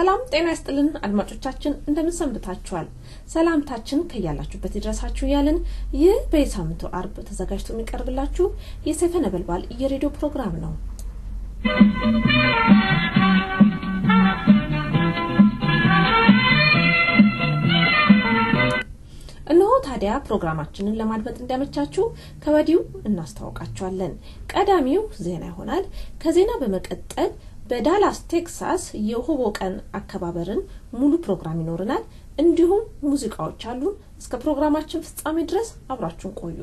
ሰላም ጤና ይስጥልን አድማጮቻችን እንደምን ሰንብታችኋል ሰላምታችን ከያላችሁበት ይድረሳችሁ ያለን ይህ በሳምንቱ አርብ ተዘጋጅቶ የሚቀርብላችሁ የሰይፈ ነበልባል የሬዲዮ ፕሮግራም ነው እነሆ ታዲያ ፕሮግራማችንን ለማድመጥ እንደመቻችሁ ከወዲሁ እናስተዋውቃችኋለን ቀዳሚው ዜና ይሆናል ከዜና በመቀጠል በዳላስ ቴክሳስ የሆቦ ቀን አከባበርን ሙሉ ፕሮግራም ይኖርናል እንዲሁም ሙዚቃዎች አሉ እስከ ፕሮግራማችን ፍጻሜ ድረስ አብራችሁን ቆዩ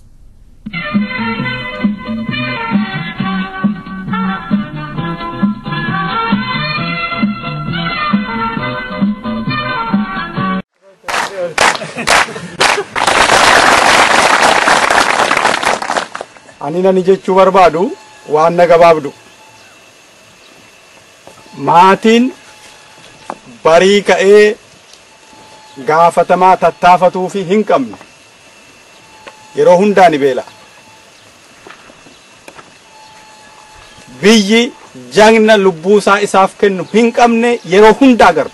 አንና ንጀቹ በርባዱ ዋና ገባብዱ ማቲን በሪከኤ ጋፈተማ ተታፈቱ ፊ ሂንቀም የሮ ሁንዳኒ ቤላ ቢይ ጃግና ልቡሳ ኢሳፍ ከኑ ሂንቀምኔ የሮ ሁንዳ ገርባ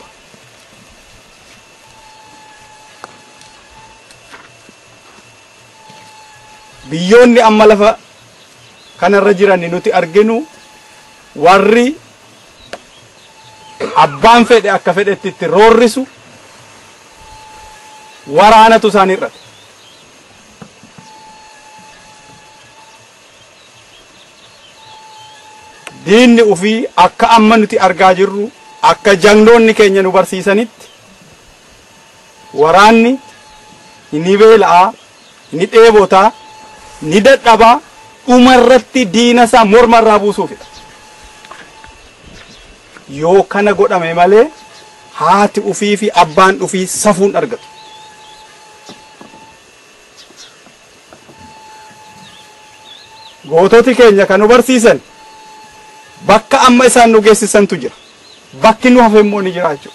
biyyoonni amma lafa kanarra jiran nuti arginu warri abbaan fedhe akka fedhetti roorrisu waraanatu isaan irratti diinni ufii akka amma nuti argaa jirru akka jangnoonni keenya nu barsiisanitti waraanni inni beelaa inni dheebotaa ni dadhaba umarratti diinasa mormarraa buusuufidha yoo kana godhame malee haati ufii fi abbaan ufii safuun argatu goototi keenya kan barsiisan bakka amma isaan nu geessisantu jira bakki nu hafe immoo ni jiraachuu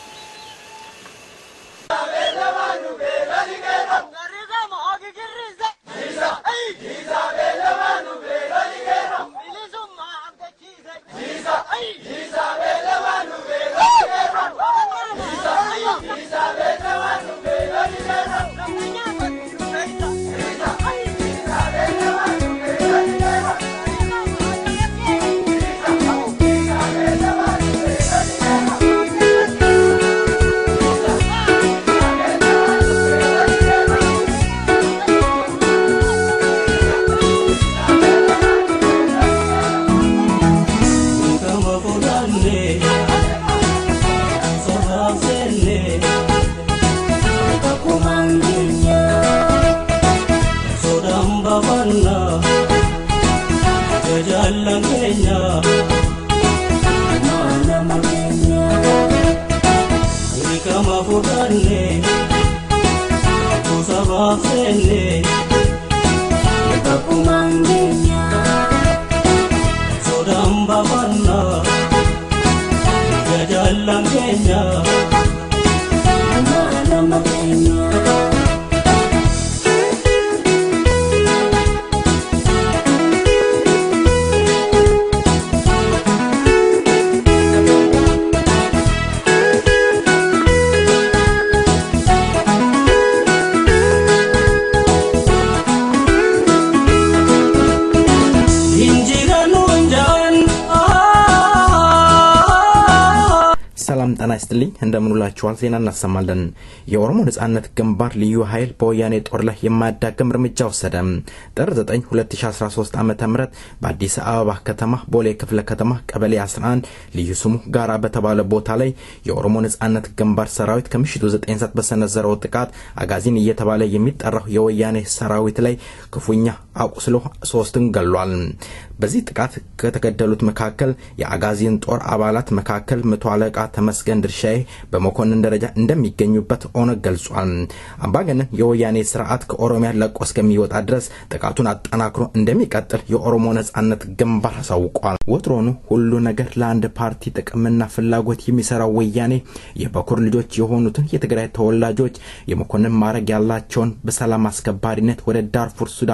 ጤና ይስጥልኝ እንደምንላችኋል ዜና እናሰማለን የኦሮሞ ነጻነት ግንባር ልዩ ኃይል በወያኔ ጦር ላይ የማያዳግም እርምጃ ወሰደ ጥር 9 2013 ዓ.ም በአዲስ አበባ ከተማ ቦሌ ክፍለ ከተማ ቀበሌ 11 ልዩ ስሙ ጋራ በተባለ ቦታ ላይ የኦሮሞ ነጻነት ግንባር ሰራዊት ከምሽቱ 9 ሰዓት በሰነዘረው ጥቃት አጋዚን እየተባለ የሚጠራው የወያኔ ሰራዊት ላይ ክፉኛ አቁስሎ 3ን ገሏል በዚህ ጥቃት ከተገደሉት መካከል የአጋዚን ጦር አባላት መካከል መቶ አለቃ ተመስገን ድርሻዬ በመኮንን ደረጃ እንደሚገኙበት ኦነግ ገልጿል አምባገነን የወያኔ ስርዓት ከኦሮሚያ ለቆ እስከሚወጣ ድረስ ጥቃቱን አጠናክሮ እንደሚቀጥል የኦሮሞ ነጻነት ግንባር አሳውቋል ወትሮኑ ሁሉ ነገር ለአንድ ፓርቲ ጥቅምና ፍላጎት የሚሰራው ወያኔ የበኩር ልጆች የሆኑትን የትግራይ ተወላጆች የመኮንን ማረግ ያላቸውን በሰላም አስከባሪነት ወደ ዳርፉር ሱዳን መላኩ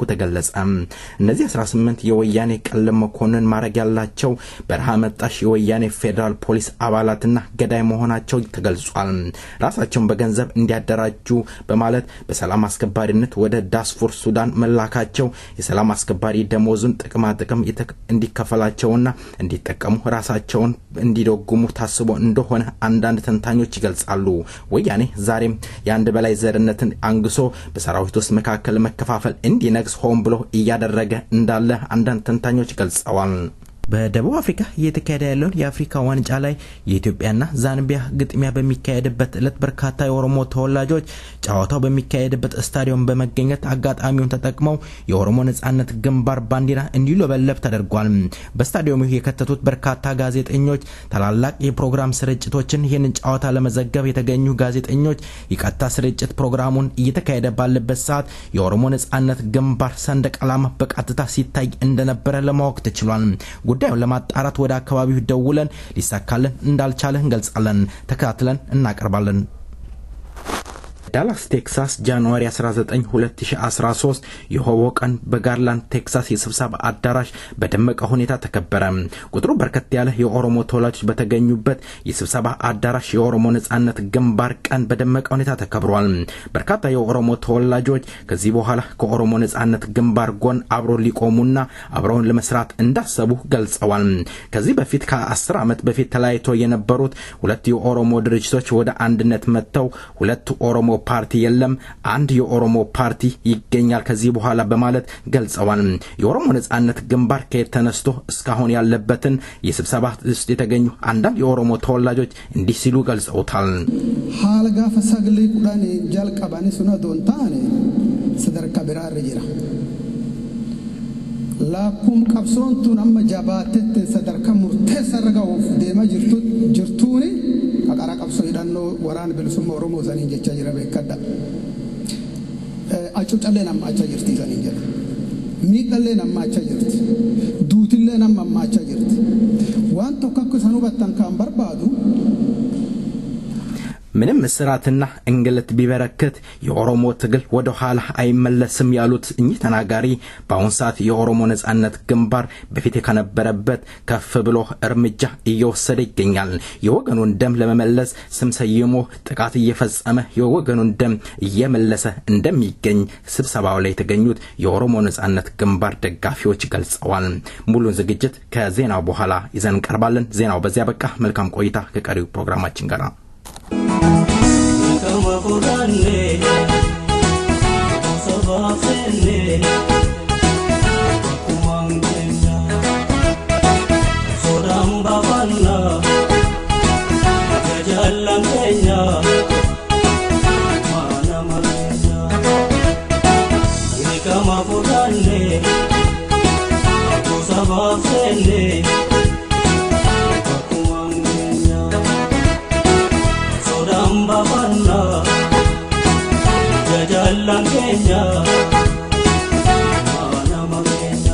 ተገለጸ። እነዚህ 18 የወያኔ ቀለም መኮንን ማረግ ያላቸው በረሃ መጣሽ የወያኔ ፌደራል ፖሊስ አባላትና ገዳይ መሆናቸው ተገልጿል። ራሳቸውን በገንዘብ እንዲያደራጁ በማለት በሰላም አስከባሪነት ወደ ዳርፉር ሱዳን መላካቸው የሰላም አስከባሪ ደሞዙን ጥቅም እንዲከፈላቸውና እንዲጠቀሙ ራሳቸውን እንዲደጉሙ ታስቦ እንደሆነ አንዳንድ ተንታኞች ይገልጻሉ። ወያኔ ዛሬም የአንድ በላይ ዘርነትን አንግሶ በሰራዊት ውስጥ መካከል መከፋፈል እንዲነግስ ሆን ብሎ እያደረገ እንዳለ አንዳንድ ተንታኞች ገልጸዋል። በደቡብ አፍሪካ እየተካሄደ ያለው የአፍሪካ ዋንጫ ላይ የኢትዮጵያና ዛምቢያ ግጥሚያ በሚካሄድበት ዕለት በርካታ የኦሮሞ ተወላጆች ጨዋታው በሚካሄድበት ስታዲየም በመገኘት አጋጣሚውን ተጠቅመው የኦሮሞ ነጻነት ግንባር ባንዲራ እንዲለበለብ ተደርጓል። በስታዲየሙ የከተቱት በርካታ ጋዜጠኞች ታላላቅ የፕሮግራም ስርጭቶችን ይህንን ጨዋታ ለመዘገብ የተገኙ ጋዜጠኞች የቀጥታ ስርጭት ፕሮግራሙን እየተካሄደ ባለበት ሰዓት የኦሮሞ ነጻነት ግንባር ሰንደቅ ዓላማ በቀጥታ ሲታይ እንደነበረ ለማወቅ ተችሏል። ጉዳዩን ለማጣራት ወደ አካባቢው ደውለን ሊሳካልን እንዳልቻለ እንገልጻለን። ተከታትለን እናቀርባለን። ዳላስ ቴክሳስ ጃንዋሪ 19 2013 የሆቦ ቀን በጋርላንድ ቴክሳስ የስብሰባ አዳራሽ በደመቀ ሁኔታ ተከበረ። ቁጥሩ በርከት ያለ የኦሮሞ ተወላጆች በተገኙበት የስብሰባ አዳራሽ የኦሮሞ ነጻነት ግንባር ቀን በደመቀ ሁኔታ ተከብሯል። በርካታ የኦሮሞ ተወላጆች ከዚህ በኋላ ከኦሮሞ ነጻነት ግንባር ጎን አብሮ ሊቆሙና አብረውን ለመስራት እንዳሰቡ ገልጸዋል። ከዚህ በፊት ከ10 ዓመት በፊት ተለያይቶ የነበሩት ሁለት የኦሮሞ ድርጅቶች ወደ አንድነት መጥተው ሁለት ኦሮሞ ፓርቲ የለም አንድ የኦሮሞ ፓርቲ ይገኛል ከዚህ በኋላ በማለት ገልጸዋል። የኦሮሞ ነጻነት ግንባር ከተነስቶ እስካሁን ያለበትን የስብሰባ ውስጥ የተገኙ አንዳንድ የኦሮሞ ተወላጆች እንዲህ ሲሉ ገልጸውታል። ሐልጋ ፈሳግሊ ቁዳኔ ጃልቀባኒ ሱና ዶንታኔ ሰደርካ ብራር ጅራ ላኩም ቀብሶንቱ ነማ ጃባተት ሰደርካ ሙርቴ ሰረጋው ደማ ጅርቱኒ አቃራ ቀብሶ ይዳኖ ወራን ብልሱም ኦሮሞ ዘኒ ጀቻ ጅራ በከዳ አጩጨሌ ነማ አቻ ጅርቲ ዘኒ ጀራ ሚቀሌ ነማ አቻ ጅርቲ ዱትሌ ነማ አቻ ጅርቲ ዋንቶ ከኩ ሰኑ በተን ካን በርባዱ ምንም እስራትና እንግልት ቢበረከት የኦሮሞ ትግል ወደ ኋላ አይመለስም ያሉት እኚህ ተናጋሪ በአሁን ሰዓት የኦሮሞ ነጻነት ግንባር በፊት ከነበረበት ከፍ ብሎ እርምጃ እየወሰደ ይገኛል። የወገኑን ደም ለመመለስ ስም ሰይሞ ጥቃት እየፈጸመ የወገኑን ደም እየመለሰ እንደሚገኝ ስብሰባው ላይ የተገኙት የኦሮሞ ነጻነት ግንባር ደጋፊዎች ገልጸዋል። ሙሉን ዝግጅት ከዜናው በኋላ ይዘን ቀርባለን። ዜናው በዚያ በቃ። መልካም ቆይታ ከቀሪው ፕሮግራማችን ጋር። Kama kodane, sabafene, kumangena, sodam babana, jalan kenya, mana mana. Ini kama kodane, sabafene. Babana jalan Kenya mana magenya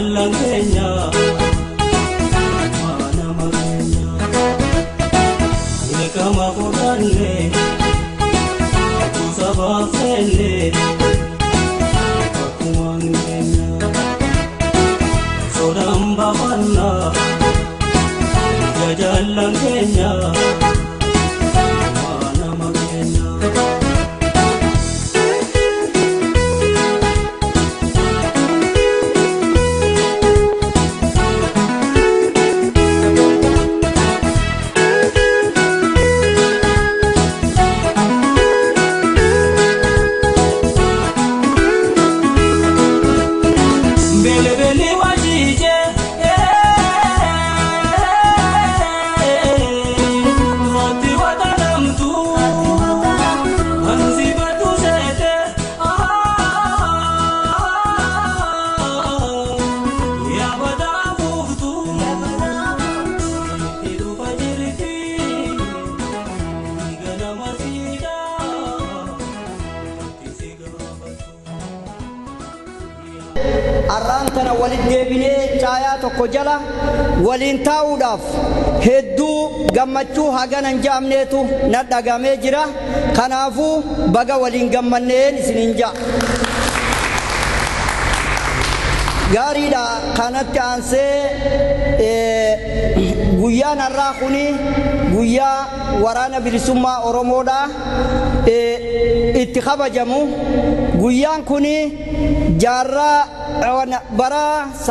jaallan keenya mana makeenya beekama fudhanne kuusa baafnelle akkuma keenya sodaan baafanna jaallan keenya mana makeenya. arraantana walit deebinee caayaa tokko jala waliin taa'uudhaaf hedduu gammachuu haganan jaamneetu na dhagamee jira. Kanaafuu baga waliin gammanneen isiniin ja'a. Gaariidha. Kanatti aansee guyyaan har'aa kuni guyyaa waraana bilisummaa Oromoodha itti kabajamu. Guyyaan kuni jaarraa bara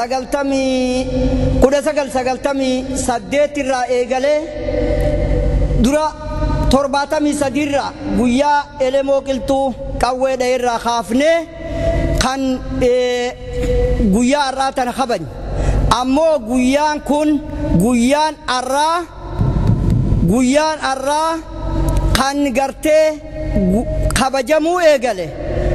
1998 irraa eegalee dura 73 irraa guyyaa elemoo qilxuu qawweedha irraa kaafnee kan guyyaa har'aa tana kabajne. Ammoo guyyaan kun guyyaan har'aa kan gartee kabajamuu eegale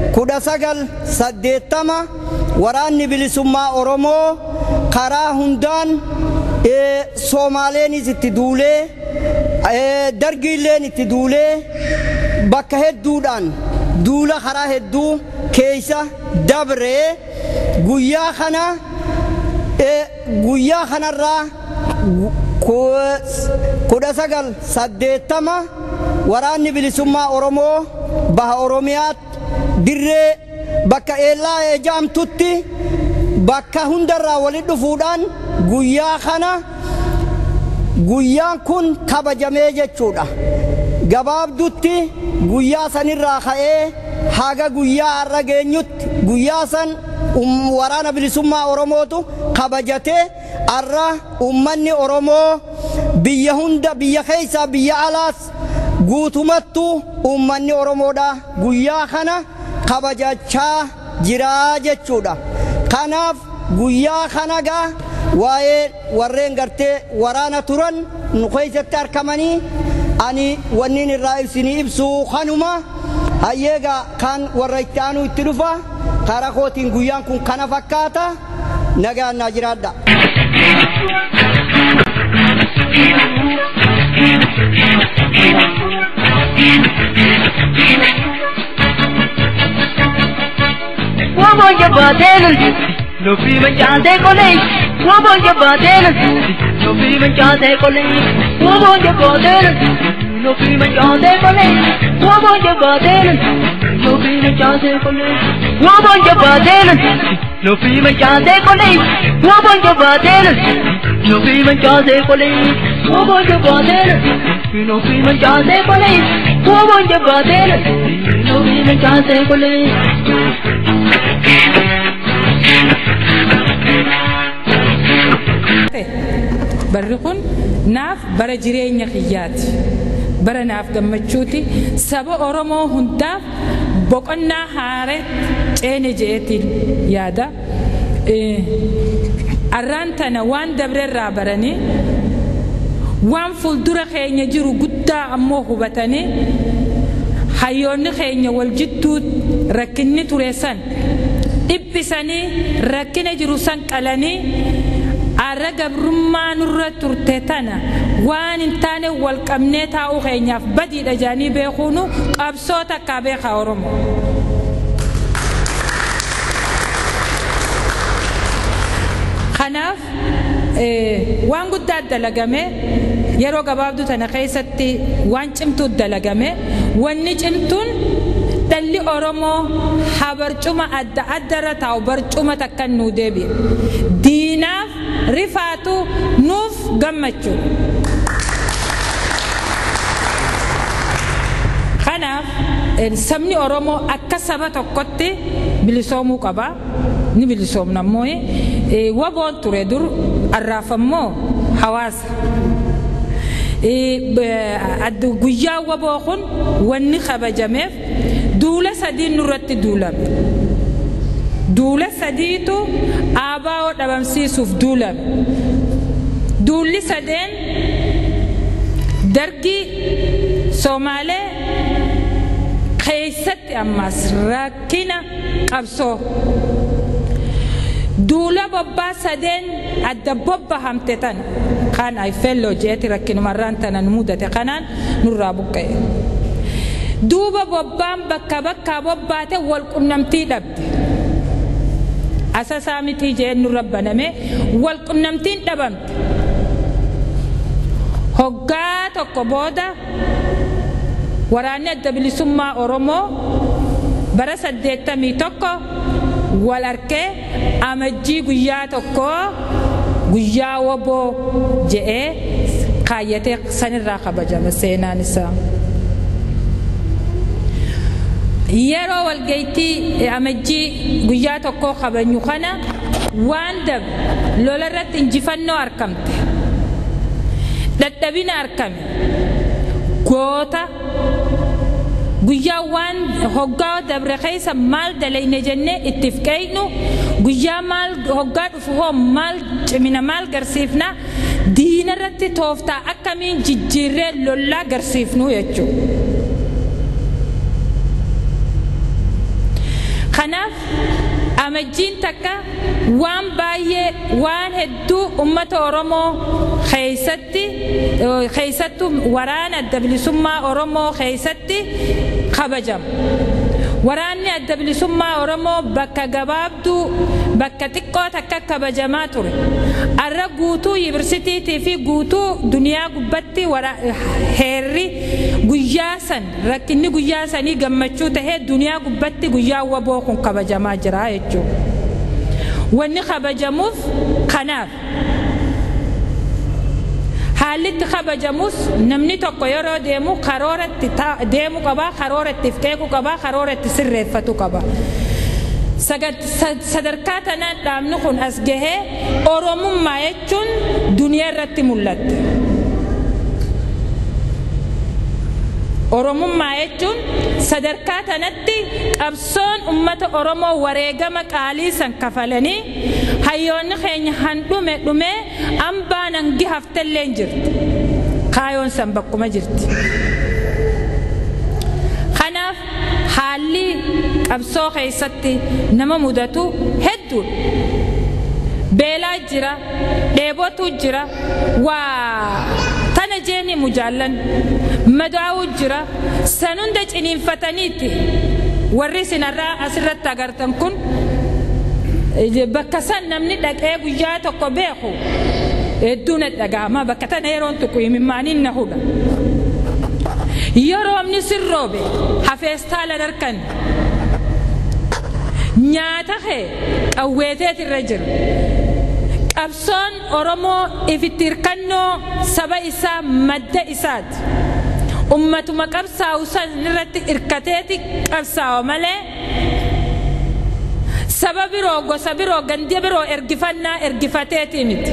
1980 waraanni bilisummaa Oromoo karaa hundaan Soomaaleenis itti duulee Dargiilleen itti duulee bakka hedduudhaan duula karaa hedduu keessa dabree guyyaa kanarraa 1980 waraanni bilisummaa Oromoo baha Oromiyaatti dirree bakka eelaa ejaamtutti bakka hundarraa walitti dhufuudhaan guyyaan kun kabajamee jechuudha. Gabaabdutti guyyaa sanirraa ka'ee haga guyyaa har'a geenyutti guyyaa san waraana bilisummaa Oromootu kabajatee har'a ummanni Oromoo biyya hunda biyya keessaa biyya alaas guutumattu ummanni Oromoodha guyyaa kana kabajachaa jira jechuudha. Kanaaf guyyaa kanaga waa'ee warreen gartee waraana turan nu keessatti argamanii ani wanniin irraa isinii ibsu kanuma hayyeega kan warra itti aanu itti dhufa karaa kootiin guyyaan kun kana fakkaata. Nagaan naa jiraadha. Woboja batel, no fi manchate kolei. Woboja batel, no fi manchate kolei. Woboja batel, no fi manchate kolei. Woboja batel, no fi manchate kolei. Woboja batel, no fi manchate kolei. Woboja batel, no fi manchate kolei. Woboja batel, no fi manchate kolei. Woboja batel, no fi manchate kolei. Barri kun naaf bara jireenya kiyyaati. Bara naaf gammachuuti. Saba Oromoo hundaaf boqonnaa haaraa ceene jeetiin yaada. Arraan tana waan dabrerraa baranii waan fuuldura keenya jiru guddaa ammoo hubatanii hayyoonni keenya wal jidduu rakkinni ture san dhiphisanii rakkina jiru san qalanii arra gabrummaa nurra turte tana waan hin taane wal qabnee taa'uu keenyaaf badiidha jaanii beekuunu qabsoota akka beekaa Oromoo. kanaaf waan guddaa dalagame yeroo gabaabduu tana keessatti waan cimtuu dalagame wanni cimtuun dhalli Oromoo habarcuma adda addarra taa'u barcuma takkan nuu deebi'e diinaaf rifaatu nuuf gammachuu kanaaf sabni Oromoo akka saba tokkotti bilisoomuu qaba ni bilisoomna moo'e waboon ture dur arraafammoo hawaasa guyyaa waboo kun wanni kabajameef duula sadii nurratti duulame duula sadiitu aabaa'oo dhabamsiisuuf duulame duulli sadeen dargii Somaalee keessatti ammas rakkina qabsoo duula bobbaa sadeen adda bobbahamte tan kan ay fello jeeti rakkinumarraan tanan mudate kanaan nurraa buqqa'e duuba bobbaan bakka bakkaa bobbaate wal qunnamtii dhabde asasaa mitii jeen nurra baname wal qunnamtiin dhabamte hoggaa tokko booda waraanni adda bilisummaa Oromoo bara 81 wal arkee amajjii guyyaa tokko guyyaa waboo je'ee kaayyatee sanirraa kabajama seenaan isaa yeroo walgayitii amajjii guyyaa tokko kabajnu kana waan dab lolarratti injifannoo argamte dadhabina argame goota guyyaa waan hoggaa dabre keessa maal dalayne jenne ittiif qeeynu guyyaa maal hoggaa dhufu hoo maal cimina maal garsiifna diina irratti tooftaa akkamiin jijjiirree lollaa garsiifnu jechuudha. kanaaf amajjiin takka waan baay'ee waan hedduu ummata Oromoo keessattu waraana adda bilisummaa Oromoo keessatti kabajam waraanni adda bilisummaa Oromoo bakka gabaabduu bakka xiqqoo takka kabajamaa ture arra guutuu yuunivarsiitii fi guutuu duniyaa gubbatti heerri guyyaa san rakkinni guyyaa sanii gammachuu tahee duniyaa gubbatti guyyaa waboo kun kabajamaa jira jechuudha wanni kabajamuuf kanaaf haallitti kabajamus namni tokko yeroo deemu karooratti deemu qaba karooratti qeequ qaba karooratti sirreeffatu qaba sadarkaa tanaan dhaabni kun as gahee Oromummaa jechuun duniyaa irratti mul'atte Oromummaa jechuun sadarkaa tanatti qabsoon ummata Oromoo wareegama qaalii san kafalanii hayyoonni keenya handhume dhume ambaan hangi haftallee jirti kaayoon san bakkuma jirti kanaaf haalli qabsoo keessatti nama mudatu hedduu beelaa jira dheebotu jira waa tana jeeni mujaallan madaa'u jira sanunda ciniinfataniiti warri sinarraa asirratti agartan kun bakka san namni dhaqee guyyaa tokko beeku hedduun dhagaama bakka tana yeroon tokko himimmaaniin na hudha yeroo amni sirroobe hafeestaala darkan nyaata kee qawweeteet irra jira qabsoon Oromoo ifitti hirkannoo saba isaa madda isaati ummatuma qabsaa'u san irratti hirkateeti qabsaa'u malee saba biroo gosa biroo gandee biroo ergifannaa ergifateeti miti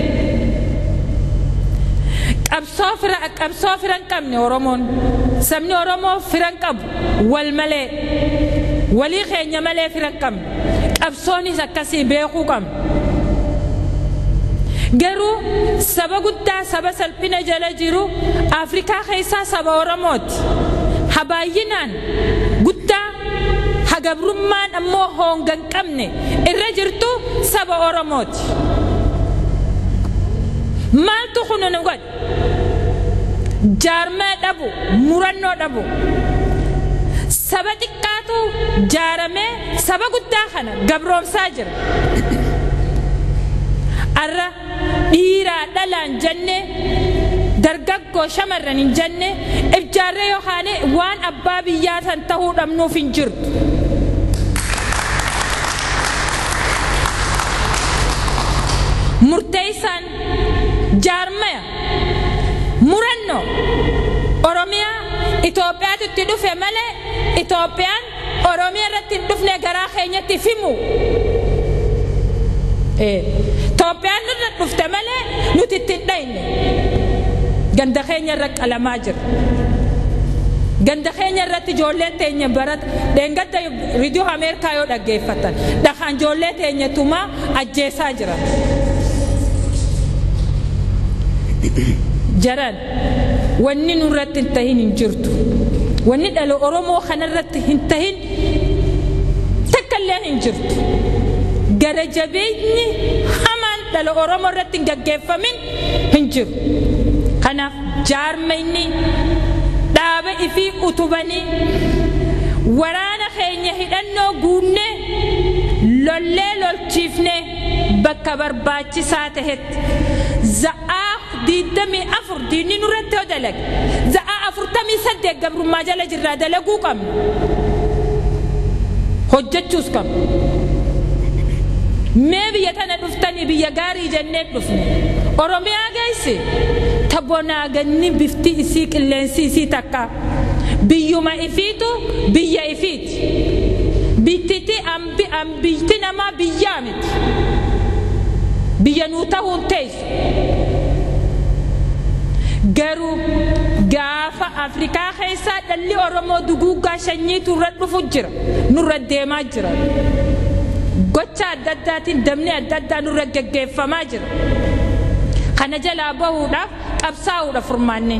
qabsoo firan qabne Oromoon sabni Oromoo firan qabu wal malee walii keenya malee firan qabne qabsoonis akkasii beekuu qabne garuu saba guddaa saba salphina jala jiru Afrikaa keessaa saba Oromooti habaayinaan guddaa hagabrummaan ammoo hongan qabne irra jirtu saba Oromooti maaltu kunuun godhe jaarmaa dhabu murannoo dhabu saba xiqqaatu jaaramee saba guddaa kana gabroomsaa jira arra dhiira dhalaan jenne dargaggoo shamarran hin jenne ijaarree yookaan waan abbaa biyyaa san ta'uu dhabnuuf hin jirtu. Murteessaan jaarmaya murannoo Oromiyaa Itoophiyaatti itti dhufe malee Itoophiyaan Oromiyaa irratti hin dhufne garaa keenyatti fimu. Itoophiyaan nurra dhufte malee nuti itti hin dhayne. Ganda keenya irra qalamaa jira. Ganda keenya irratti ijoolleen teenya barata dheengadda riidiyoo Ameerikaa yoo dhaggeeffatan dhagaan ijoollee teenya tumaa ajjeesaa jira. Jaran wanni nurratti hin tahin hin jirtu. Wanni dhala Oromoo kanarratti hin tahin takkallee hin jirtu. Gara jabeenyi hamaan dhala Oromoo irratti hin gaggeeffamin hin jiru. Kanaaf jaarmayni dhaaba ifii utubanii waraana keenya hidhannoo guunnee lollee lolchiifnee bakka barbaachisaa tahetti za'aa diidamii afur diinni nurratti yoo dalage za'aa 48 gabrummaa jala jirraa dalaguu qabna hojjechuus qabna. Mee biyya tana dhuftanii biyya gaarii jennee dhufne Oromiyaa geesse tabonaa ganni bifti isii qilleensi isii takka biyyuma ifiitu biyya ifiiti bittiti ambiti namaa biyyaa miti biyya nuu ta'uun teessu. Garuu gaafa Afrikaa keessaa dhalli Oromoo duguuggaa shanyiitu irra dhufu jira nurra deemaa jira. Gocha adda addaatiin damni adda addaa nurra gaggeeffamaa jira. Kana jalaa bahuudhaaf qabsaa'uudhaaf furmaanne.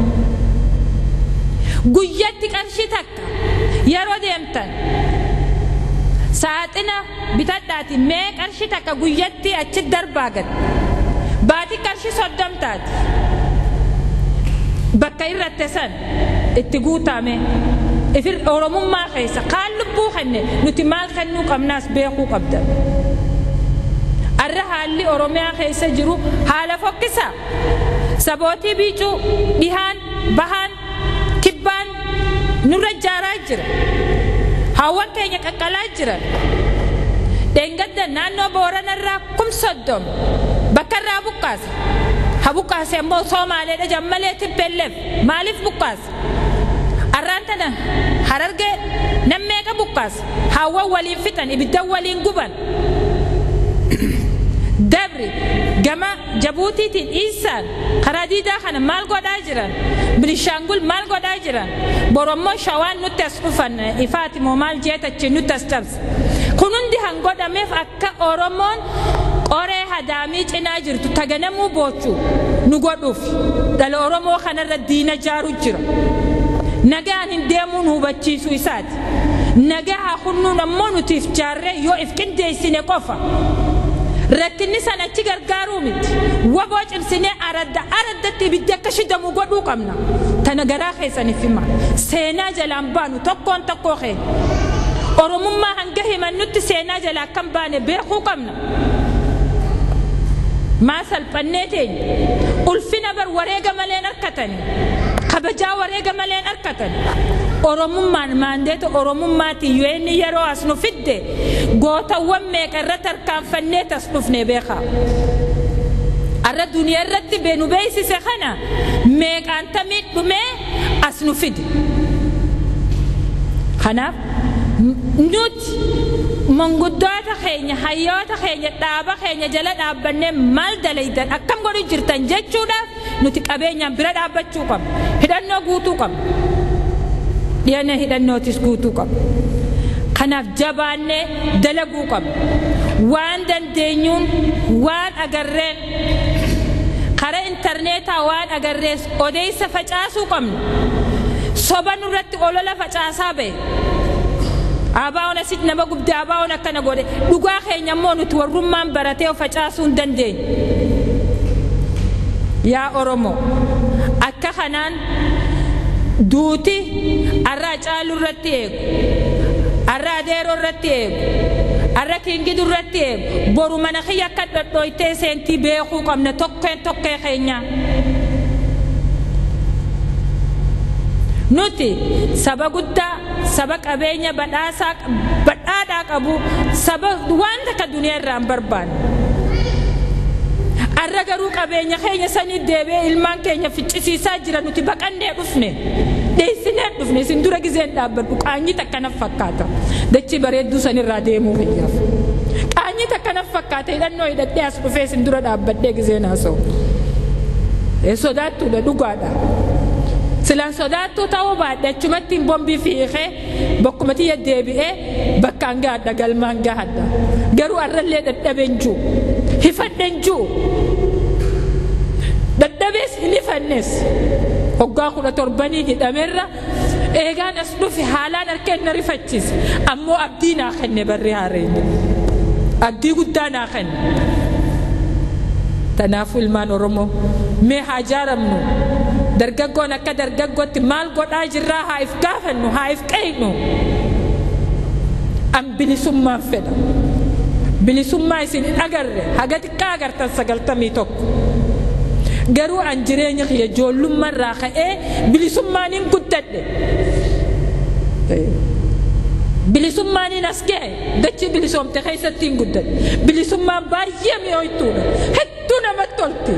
Guyyatti qarshii takka yeroo deemtan saaxina bitadhaati mee qarshii takka guyyatti achi darbaa gad baati qarshii 30 taati. Bakka irratti san itti guutame ifir Oromummaa keessa kaan lubbuu kenne nuti maal kennuu qabnaas beekuu qabda. Arra haalli Oromiyaa keessa jiru haala fokkisa. Sabootii biicuu dhihaan bahaan kibbaan nurra jaaraa jira. Hawwan keenya qaqqalaa jira. Dheengadda naannoo Booranarraa 30 bakka irraa buqqaasa. Habuqqaase immoo Somaaleedha jammalee tibbelleef maaliif buqqaasa? Arraantana Harargee nammeeqa buqqaasa? Hawwan waliin fixan ibiddan waliin guban. Dabri gama Jabuutiitiin Iisaan karaa diidaa kana maal godhaa jiran? Bilishaangul maal godhaa jiran? Borommoo Shawaan nutti as dhufan ifaati moo maal jeetachi nutti as cabse. Kun hundi hangodhameef akka Oromoon qoree hadaamii cinaa jirtu taganamuu boochuu nu godhuuf dhala Oromoo kanarra diina jaaru jira. Nagaan hin deemuun hubachiisu isaati. Nagaa hunnuun ammoo nutiif jaarree yoo if qindeessine qofa. Rakkinni sanachi gargaaruu miti. Waboo cimsinee araddatti ibiddi akka shidamu godhuu qabna. Tana garaa keessaniif hima. Seenaa jalaan baanu tokkoon tokkoo keenya. Oromummaa hanga himannutti seenaa jalaa kan baane beekuu qabna. Maa salphannee teenya ulfina bar wareega maleen harkatani kabajaa wareega maleen harkatani Oromummaan maandeeta Oromummaati UN yeroo as nu fidde gootawwan meeqa irratti harkaanfannee tas dhufne beekaa. Arra duniyaa irratti beenu beeksise kana meeqaan tamii dhumee as nu fide. Kanaaf nuti manguddoota keenya hayyoota keenya dhaaba keenya jala dhaabbannee maal dalaydan akkam godhu jirtan jechuudhaaf nuti qabeenyaan bira dhaabbachuu qabna. Hidhannoo guutuu qabna. Dhiyaana hidhannootis guutuu qabna. Kanaaf jabaannee dalaguu qabna. Waan dandeenyuun waan agarreen karaa intarneetaa waan agarrees odeessa facaasuu qabna. Soba nurratti olola facaasaa ba'e. Abaa'oon asitti nama guddaa abaa'oon akkana godhe dhugaa keenya immoo nuti warrummaan baratee of facaasuu hin dandeenye. Yaa Oromoo akka kanaan duuti arraa caaluu irratti eegu arraa adeeroo irratti eegu arrakin gidurratti boru mana khiya kaddoite senti beeku qamna tokke khenya nuti saba guddaa saba qabeenya badhaadhaa qabu saba wanta ka duniyaa irraa barbaan arra garuu qabeenya keenya sanii deebee ilmaan keenya ficcisiisaa jira nuti baqannee dhufne deessinee dhufne sin dura gizeen dhaabbadhu qaanyi takkana fakkaata dachi bareedduu sanirraa deemuu fayyaaf qaanyi takkana fakkaata hidhannoo hidhadhee as dhufee sin dura dhaabbadhee gizeen haasa'u sodaattuudha dhugaadha silaan sodaattuu ta'uu baadhe achumatti bombii fiixee bakkumatti deebi'ee bakkaan gaadha galmaan gaadha garuu arrallee dadhabeen jiru hifadhen jiru dadhabees hin hifannes hoggaa 17 hidhameerra eegaan as dhufe haalaan harkeen na rifachiise ammoo abdii naa kenne barri haareen abdii guddaa naa kenne tanaafuu ilmaan Oromoo mee haa jaaramnu dargaggoon akka dargaggootti maal godhaa jirraa haa if gaafannu haa if qeeynu an bilisummaan fedha bilisummaa isin agarre haga xiqqaa agartan 91 garuu an jireenya kiyya ijoollummaan irraa ka'ee bilisummaaniin guddadhe bilisummaaniin as ga'e dachii bilisoomte keessatti hin guddadhe bilisummaan baay'ee mi'ooytuudha hedduu namatti tolti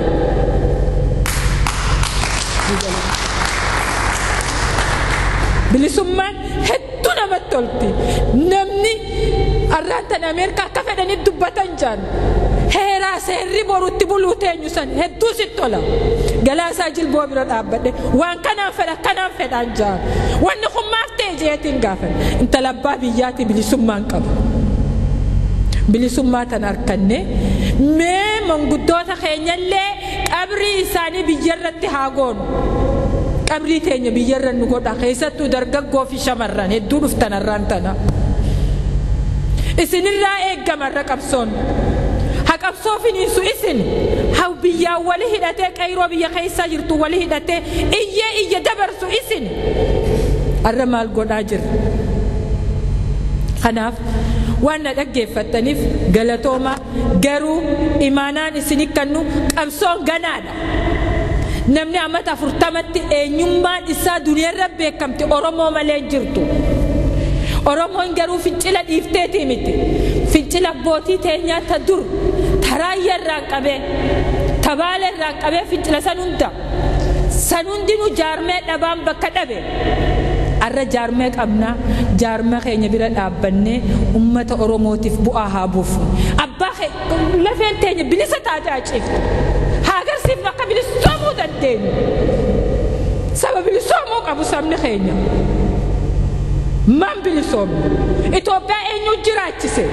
bilisummaan hedduu namatti tolti namni arraantan Ameerikaa akka fedhanii dubbatan jaan heeraa seerri borutti buluu teenyu san hedduu sitti tola galaasaa jilboo bira dhaabbadhe waan kanaan fedhaan jaan wanni kun maaf ta'e jeetiin gaafan intala abbaa biyyaati bilisummaan qaba bilisummaa tan harkanne mee manguddoota keenyallee qabrii isaanii biyyarratti haa goonu qabrii teenya biyyarra nu godha keessattuu dargaggoo fi shamarran hedduu dhuftan arraan tana isinirraa eeggamarra qabsoon haa qabsoo finiinsu isin haa biyyaa wali hidhatee qayroo biyya keessa jirtu wali hidhatee iyya dabarsu isin arra maal godhaa jirra kanaaf waan na dhaggeeffattaniif galatooma garuu imaanaan isinii kennu qabsoon ganaadha namni amata 40tti eenyummaan isaa duniyaarra beekamte Oromoo malee jirtu Oromoon garuu fincila dhiifteetii miti fincila abbootii teenyaa ta dur taraayyaa irraa qabee tabaala irraa qabee fincila san hundinuu jaarmee dhabaan bakka dhabe arra jaarmee qabna jaarmee keenya bira dhaabbannee ummata Oromootiif bu'aa haa buufu abbaa lafeen teenya bilisa taataa ciiftu agarsiif bakka bilisoomuu dandeenyu saba bilisoomuu qabu sabni keenya man bilisoomu Itoophiyaa eenyu jiraachise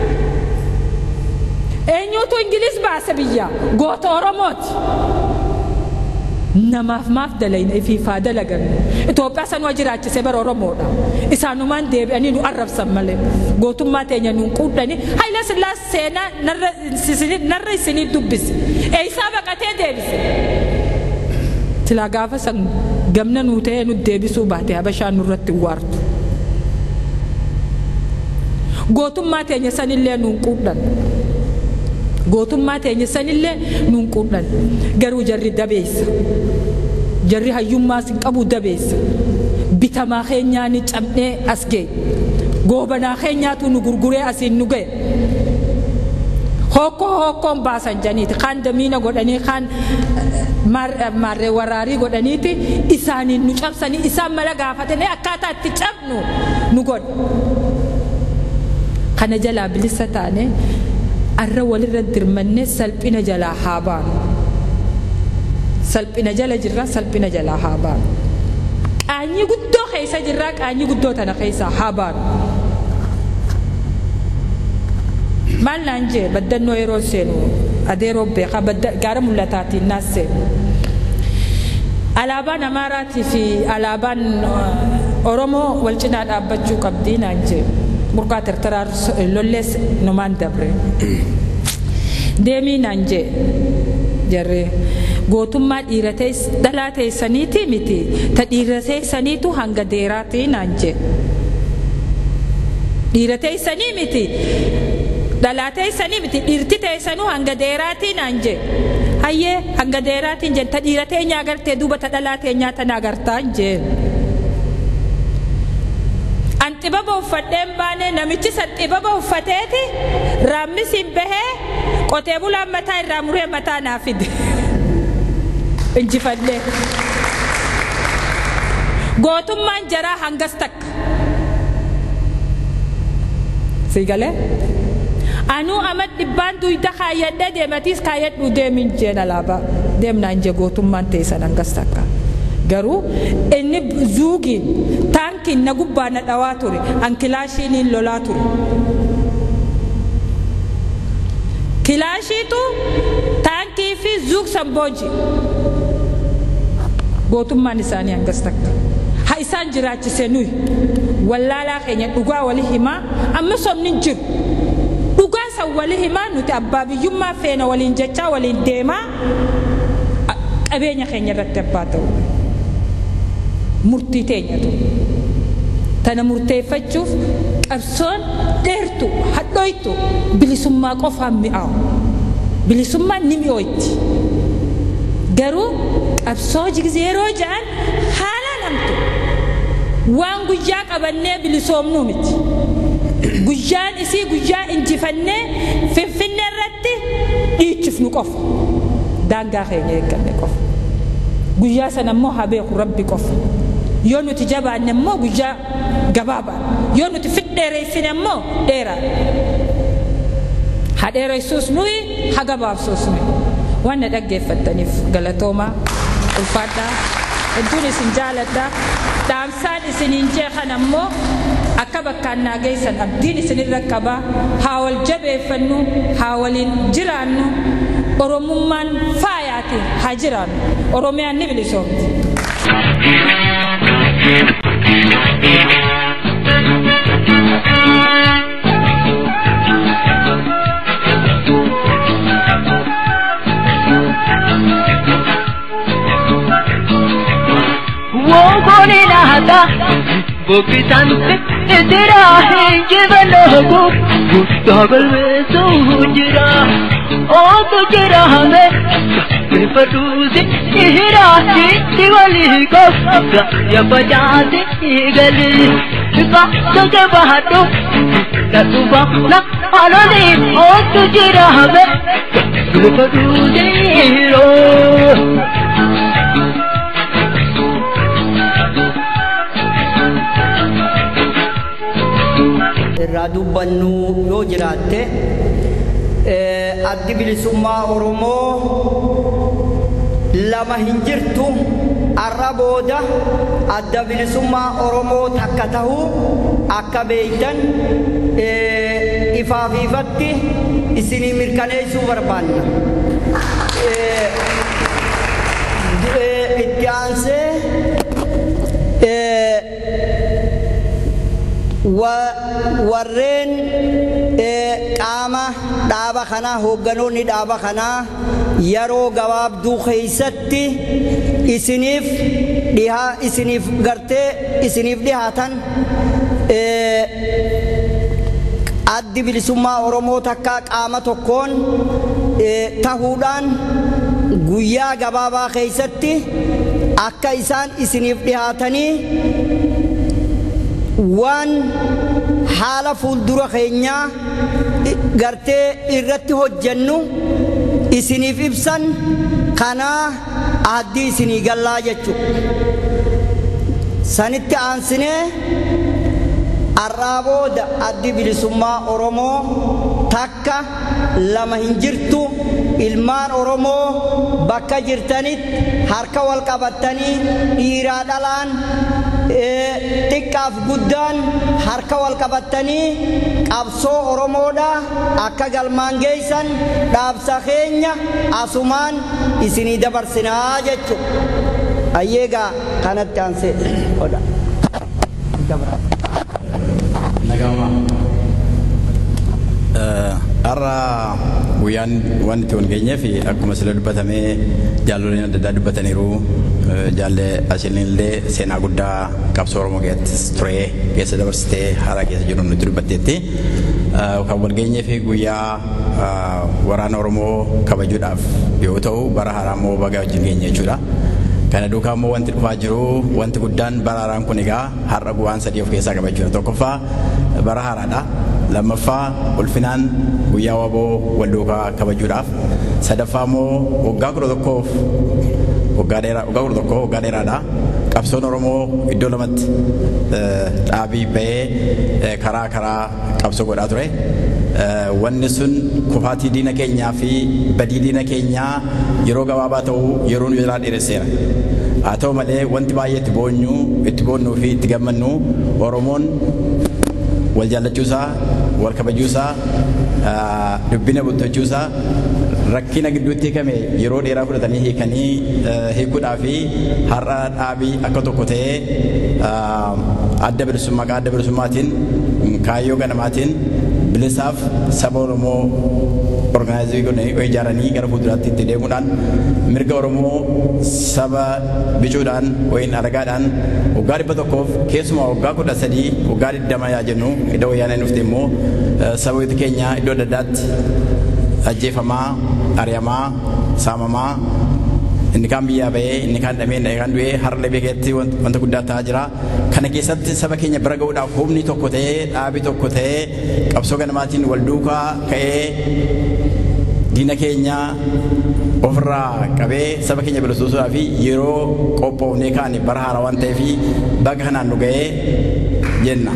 eenyutu Ingiliis baase biyya goota Oromooti namaaf maaf dalayna ifiifaa dalagan Itoophiyaa sanuu jiraachise bara Oromoodha isaanumaan deebi'anii nu arrabsan malee gootummaa teenya nuun quudhanii Haayile Sillaasee seenaa narra isinii dubbise eeysaa baqatee deebise silaa gaafa san gamna nuu ta'ee nu deebisuu baate habashaan nurratti waartu gootummaa teenya sanillee nuun quudhan gootummaa teenya sanillee nuun quudhan garuu jarri dabeessa jarri hayyummaa sin qabu dabeessa bitamaa keenyaani cabnee as ga'e goobanaa keenyaatu nu gurguree asiin nu ga'e hokkoon baasan janiiti kaan damiina godhanii kaan marree waraarii godhaniiti isaaniin nu cabsanii isaan mala gaafatanii akkaataa itti cabnu nu godha kana jalaa bilisa taane arra walirra dirmanne salphina jalaa haa baanu salphina jala jirra salphina jalaa haa baanu qaanyi guddoo keessa jirra qaanyi guddoo tana keessa haa baanu maal naan jee baddannoo yeroo seenu adeeroo beekaa gaara mul'ataatiin naas seenu alaabaan Amaaraatii fi alaabaan Oromoo wal cinaa dhaabbachuu qabdii naan jee burqaa tartaraa lollees numaan dabre deemii naan jee jarree gootummaa dhiiratee dhalaa teessaniitii miti ta dhiiratee saniitu hanga deeraatii naan jee dhiiratee sanii miti Dhalatee sanii miti dhiirti teessanuu hanga deeraatiin anje. Hayyee hanga deeraatiin jen ta dhiiratee nyaagartee duuba ta dhalatee nyaata naagartaa anje. An xibaba uffadheen baane namichi san xibaba uffateeti raammis hin bahee qotee bulaan mataa irraa muree mataa naa fide. Injifadhee. Gootummaan jaraa hangas takka. Sigalee? Anuu amad dhibbaan duyda kaayyadhee deematis kaayyadhuu deemin jeen alaabaa deemnaan jee gootummaan teessan hangas takka. Garuu inni zuugiin taankiin na gubbaa na dhawaa ture an kilaashiin lolaa ture. Kilaashiitu taankii fi zuug sambooji gootummaan isaanii hangas takka. Ha isaan jiraachise nuyi wallaalaa keenya dhugaa walii himaa amma somni jiru. Dhugaa san walii himaa nuti abbaa biyyummaa feena waliin jechaa waliin deemaa qabeenya keenya irratti abbaa ta'u. Murtii teenyatu. Tana murteeffachuuf qabsoon dheertu hadhooytu bilisummaa qofaan mi'aawu. Bilisummaan ni mi'ooyti. Garuu qabsoo jigzeeroo ja'an haala namtu. Waan guyyaa qabannee bilisoomnuu miti. Guyyaan isii guyyaa injifannee finfinnee irratti dhiichifnu qofa. Daangaa keenya eegganne qofa. Guyyaa sana immoo haa beeku rabbi qofa. Yoo nuti jabaanne immoo guyyaa gabaabaa. Yoo nuti fidheereessine immoo dheeraa. Ha dheeressuus nuyi ha gabaabsuus nuyi. Waan na dhaggeeffattaniif galatoomaa ulfaadhaa. Hedduun isin jaaladhaa. Dhaamsaan isiniin jeeqan ammoo akka bakkaan naa geessan abdiin isinirra qabaa. Haa wal jabeeffannu, haa waliin jiraannu. Oromummaan faayaatiin haa jiraannu. Oromiyaan ni bilisoomti. Wogoni nahata bokitante etera hinjivalogu guttabal vesu hujra o tujra hame fadusi ihra diwali ko ya bajati gali ka toke bahatu tatuba na aloni o tujra hame fadusi hiro Radubannu yoo jiraatte addi bilisummaa Oromoo lama hin jirtu arra booda adda bilisummaa Oromoo takka ta'uu akka beeytan ifaaf ifatti isinii mirkaneessuu barbaanna. Itti aansee warreen qaama dhaaba kanaa hoogganoonni dhaaba kanaa yeroo gabaabduu keessatti isiniif dhihaatan addi bilisummaa Oromoo takka qaama tokkoon tahuudhaan guyyaa gabaabaa keessatti akka isaan isiniif dhihaatanii waan haala fuuldura keenyaa gartee irratti hojjennu isiniif ibsan kanaa addii isinii gallaa jechuudha. Sanitti aansinee arraabooda addi bilisummaa Oromoo takka lama hin jirtu ilmaan Oromoo bakka jirtanitti harka wal qabattanii dhiiraa dhalaan xiqqaaf guddaan harka wal qabattanii qabsoo Oromoodha akka galmaan geessan dhaabsa keenya asumaan isinii dabarsinaa jechuudha. Ayyeegaa kanatti aansee oda. Har'a guyyaan waan itti wal geenyeef akkuma sila dubbatamee jaaloliin adda addaa dubbataniiru jaalle asillee seenaa guddaa qabsoo Oromoo keessatti ture keessa dabarsitee haaraa keessa jiru nutti dubbatteetti. kan walgeenyee fi guyyaa waraana Oromoo kabajuudhaaf yoo ta'u bara haaraa immoo baga wajjin geenye jechuudha. Kana duukaa immoo wanti dhufaa jiru wanti guddaan bara haaraan kun egaa har'a bu'aan sadii of keessaa qaba jechuudha. Tokkoffaa bara haaraadha. Lammaffaa ulfinaan guyyaa waboo wal duukaa kabajuudhaaf. Sadaffaa immoo waggaa 11 waggaa dheeraadha. Qabsoon Oromoo iddoo lamatti dhaabii ba'ee karaa qabsoo godhaa ture. Wanni sun kufaatii diina keenyaa fi badii diina keenyaa yeroo gabaabaa ta'uu yeroo nu jalaa dheeresseera. Haa ta'u malee wanti baay'ee itti boonnuu fi itti gammannu Oromoon wal jaallachuusaa, wal kabajuusaa, dubbina bultachuusaa rakkina gidduutti hiikame yeroo dheeraa fudhatanii hiikuudhaa fi har'a dhaabii akka tokko ta'ee adda bilisummaatiin kaayyoo ganamaatiin bilisaaf saba Oromoo organizii godhanii ijaaranii gara fuulduraatti itti deemuudhaan mirga Oromoo saba bicuudhaan wayin aragaadhaan waggaa 100 keessumaa waggaa 13 waggaa 20 yaa jennu iddoo wayyaaneen dhufte immoo saboota keenya iddoo adda addaatti ajjeefamaa, ari'amaa, saamamaa inni kaan biyyaa bahee inni kaan dhamee inni kaan du'ee har'a beeketti wanta guddaa ta'aa jira. Kana keessatti saba keenya bira ga'uudhaaf humni tokko ta'ee dhaabii tokko ta'ee qabsoo ganamaatiin wal duukaa ka'ee diina keenya ofirraa qabee saba keenya bilisuusuudhaa fi yeroo qophoofnee kaane bara haaraa waan ta'eef baga kanaan nu ga'ee jenna.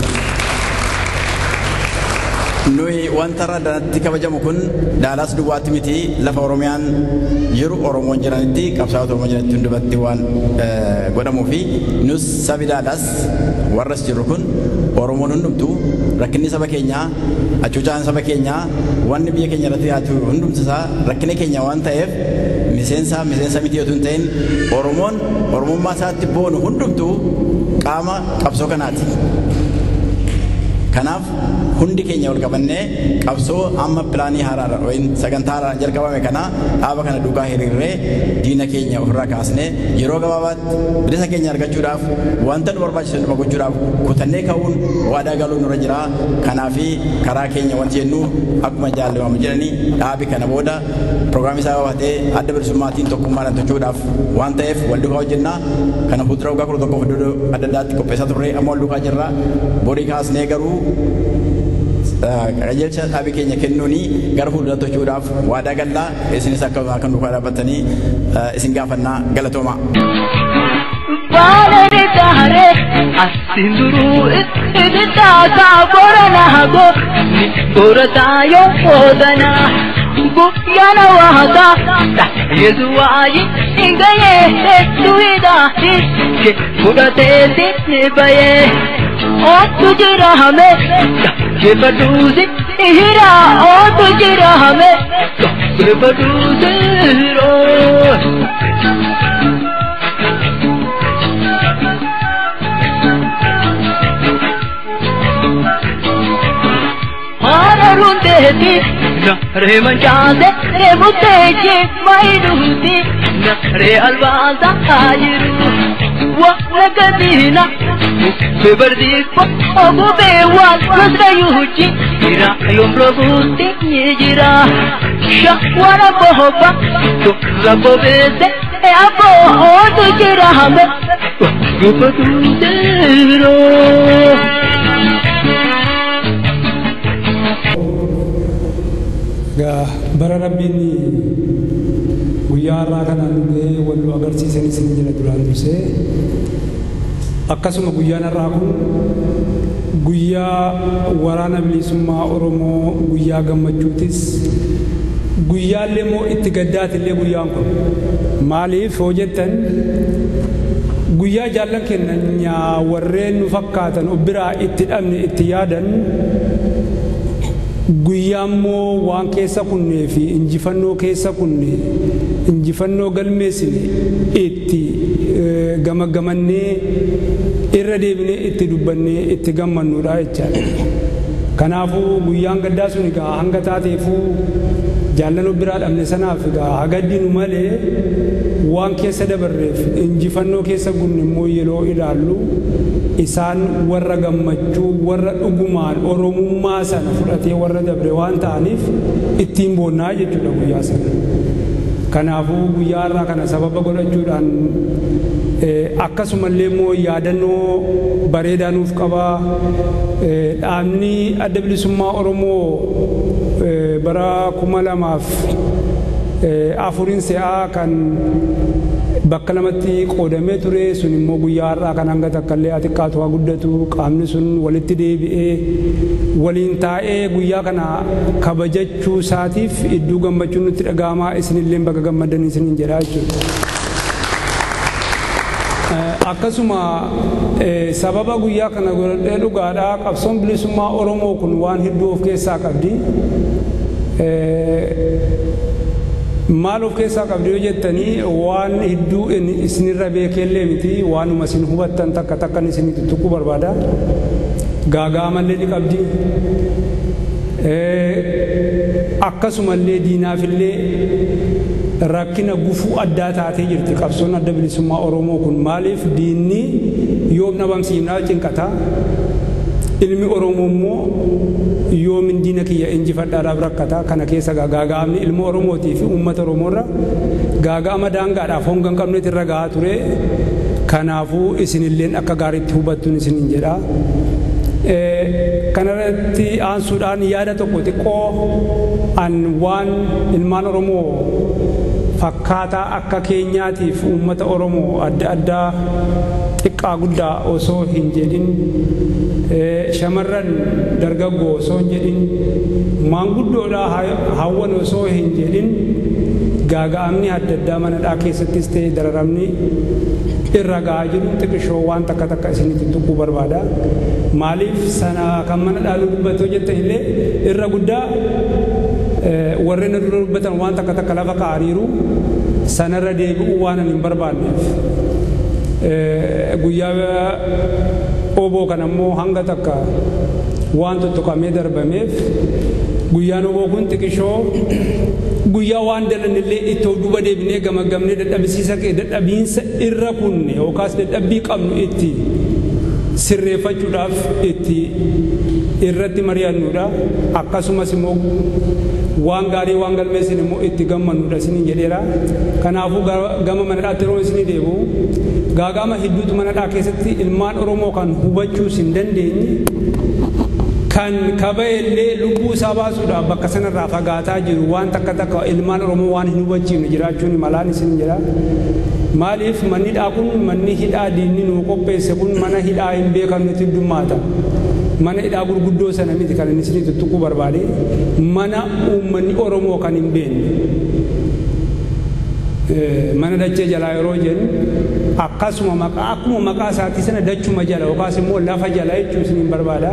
Nuyi wanta irratti kabajamu kun Daalaas duwwaatti miti lafa Oromiyaan jiru Oromoon jiranitti qabsaa'ota Oromoo jiranitti hundumatti waan godhamuu fi nus sabi Daalaas warras jiru kun Oromoon hundumtu rakkinni saba keenyaa achuuchaan saba keenyaa wanni biyya keenya irratti dhiyaatu hundumtisaa rakkina keenya waan ta'eef miseensa miti yoo ta'in Oromoon Oromummaa isaatti boonu hundumtu qaama qabsoo kanaati. Kanaaf hundi keenya wal qabannee qabsoo amma pilaanii haaraa wayin sagantaa haaraa jalqabame kana dhaaba kana duukaa hiriirree diina keenya ofirraa kaasnee yeroo gabaabaatti bilisa keenya argachuudhaaf wanta nu barbaachisu nu gochuudhaaf kutannee ka'uun waadaa galuu nurra jira. Kanaafi karaa keenya wanti jennu akkuma jaalatamu jedhanii dhaabi kana booda pirogiraamii isaa baatee adda bilisummaatiin tokkummaadhaan tochuudhaaf waan ta'eef wal duukaa hojjennaa. Kana fuuldura waggaa 11 adda addaatti qopheessaa turre amma wal duukaa jirra. Borii kaasnee garuu qajeelcha dhaabii keenya kennuuni gara fuuldura tochuudhaaf waadaa gallaa isinis akka duukaa dhaabbatanii isin gaafannaa galatooma. Baale taare asinduru ittidata borana go boratayo odana buyana wahata yesu ayi ingaye tuida ke budate baye o tujira hame ke baduzi hira o tujira hame ke baduzi hiro Rundeeti na re manchaase re mutteechi mayduuti na re albaasa haajiru wa nagadina bebardiikko ogubee waan masrayuuchi jira yombrobuutti jira shawara bohoba rabobeese abo ootu jira hame gubatuutero bara rabbiin guyyaa har'aa kanaan dhufee wal agarsiisan isin jira duraan dursee akkasuma guyyaan har'aa kun guyyaa waraana bilisummaa Oromoo guyyaa gammachuutis guyyaallee moo itti gaddaatillee guyyaan kun maaliif hoo jettan guyyaa jaallan keenya warreen nu fakkaatan obbiraa itti dhabne itti yaadan guyyaammoo waan keessa kunnee fi injifannoo keessa kunne injifannoo galmeessine itti gamagamannee irra deebinee itti dubbannee itti gammannuudha jechaadha. Kanaafuu guyyaan gaddaa sun egaa hanga taateefuu jaallan biraa dhabne sanaaf hagaddinu malee waan keessa dabarreef injifannoo keessa gunne immoo yeroo ilaallu isaan warra gammachuu warra dhugumaan oromummaa sana fudhatee warra dabre waan ta'aniif ittiin boonnaa jechuudha guyyaa sana. Kanaafuu guyyaa irraa kana sababa godhachuudhaan akkasumallee immoo yaadannoo bareedaa nuuf qaba. Dhaabni adda bilisummaa Oromoo bara 2004 se'aa kan bakka lamatti qoodamee ture sun immoo guyyaa irraa kan hanga takkallee xiqqaatu haa guddatu qaamni sun walitti deebi'ee waliin taa'ee guyyaa kana kabajachuu isaatiif iddoo gammachuun nutti dhaga'amaa isinillee baga gammadanii isiniin jedhaa jechuudha. Akkasuma sababa guyyaa kana godhadhee dhugaadhaa qabsoon bilisummaa Oromoo kun waan hedduu of keessaa qabdi. Maal of keessaa qabdi yoo jettanii waan hedduu isinirra beekellee miti waanuma isin hubattan takka takkan isinitti tuquu barbaada. Gaaga'amallee ni qabdi. Akkasumallee diinaafillee rakkina gufuu addaa taatee jirti qabsoon adda bilisummaa Oromoo kun maaliif diinni yoom dhabamsiifnaa cinqata ilmi Oromoo immoo yoomin diina kiyya injifadhaadhaaf rakkata kana keessa gaaga'amni ilma Oromootii fi uummata Oromoorra gaaga'ama daangaadhaaf honga hin qabnetti irra gahaa ture. Kanaafuu isinilleen akka gaariitti hubattuun isiniin jedha. Kanarratti aansuudhaan yaada tokko xiqqoo an waan ilmaan Oromoo fakkaataa akka keenyaatiif uummata Oromoo adda addaa xiqqaa guddaa osoo hin jedhin shamarran dargaggoo osoo hin jedhin maanguddoodhaa hawwan osoo hin jedhin gaaga'amni adda addaa manadhaa keessattis ta'e dararamni irra gahaa jiru xiqqishoo waan takka takka isinitti tuquu barbaada. Maaliif sana kan manadhaa nu dubbatoo jettan illee irra guddaa warreen dura dubbatan waan takka takka lafa kaa'aniiru sanarra deebi'uu waan hin barbaanneef guyyaa oboo kan ammoo hanga takka waan tuttuqamee darbameef guyyaan oboo kun xiqqishoo guyyaa waan dalanillee ittoo duba deebinee gamagamnee dadhabiinsa irra kunne yookaas dadhabbii qabnu itti sirreeffachuudhaaf itti irratti mari'annuudha. Akkasumas immoo waan gaarii waan galmeessin immoo itti gammannuudha isiniin jedheera. Kanaafuu gama manadhaatti yeroo isinii deebi'u gaaga'ama hedduutu manadhaa keessatti ilmaan Oromoo kan hubachuus hin dandeenye kan kaba'ellee lubbuu isaa baasuudhaaf bakka sanarraa fagaataa jiru waan takka takka ilmaan Oromoo waan hin hubachiifne jiraachuun malaan isiniin jedha. Maaliif manni hidhaa kun manni hidhaa diinni nuu qopheesse kun mana hidhaa hin beekamnetti heddummaata. Mana hidhaa gurguddoo sana miti kan inni isinitti tuquu barbaade mana uummanni Oromoo kan hin beekne. Mana dachee jalaa yeroo jennu akkuma maqaa isaatii sana dachuma jala yookaas immoo lafa jala jechuu isiniin barbaada.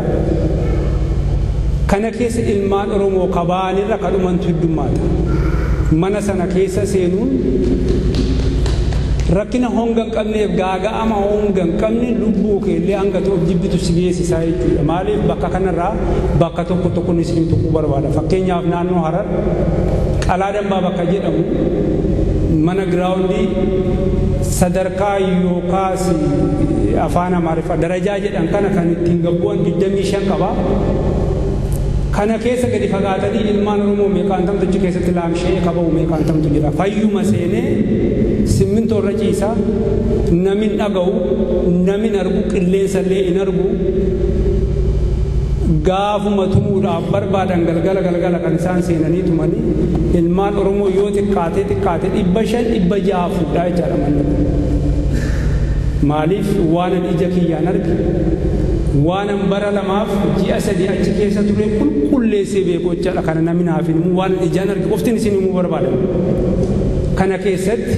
Kana keessa ilmaan Oromoo kabaanirra kadhumantu heddummaata. Mana sana keessa seenuun rakkina honga hin qabneef gaaga'ama honga hin qabne lubbuu keellee hanga ta'uuf jibbitu si geessisaa jechuudha. Maaliif bakka kanarraa bakka tokko tokko isin tuquu barbaada. Fakkeenyaaf naannoo Harar Qalaa Dambaa bakka jedhamu mana giraawundii sadarkaa yookaas afaan Amaariffaa darajaa jedhan kana kan ittiin gabbu'an 25 qaba. Kana keessa gadi fagaatanii ilmaan Oromoo meeqaantamtu achi keessatti laamshee qabamu meeqaantamtu jira. Fayyuma seenee simmintoo irra ciisaa namni hin dhaga'u namni hin argu qilleensallee hin argu gaafuma tumuudhaaf barbaadan galgala kan isaan seenanii tumanii ilmaan Oromoo yoo xiqqaate 500-600 fuudhaa jechaadha manni. Maaliif waan ija kiyyaan arge waan bara lamaaf ji'a 3 achi keessa ture qulqulleessee beeku jechaadha. Kana namni naaf hin waan ijaan arge qoftiin isin himuu barbaadan. Kana keessatti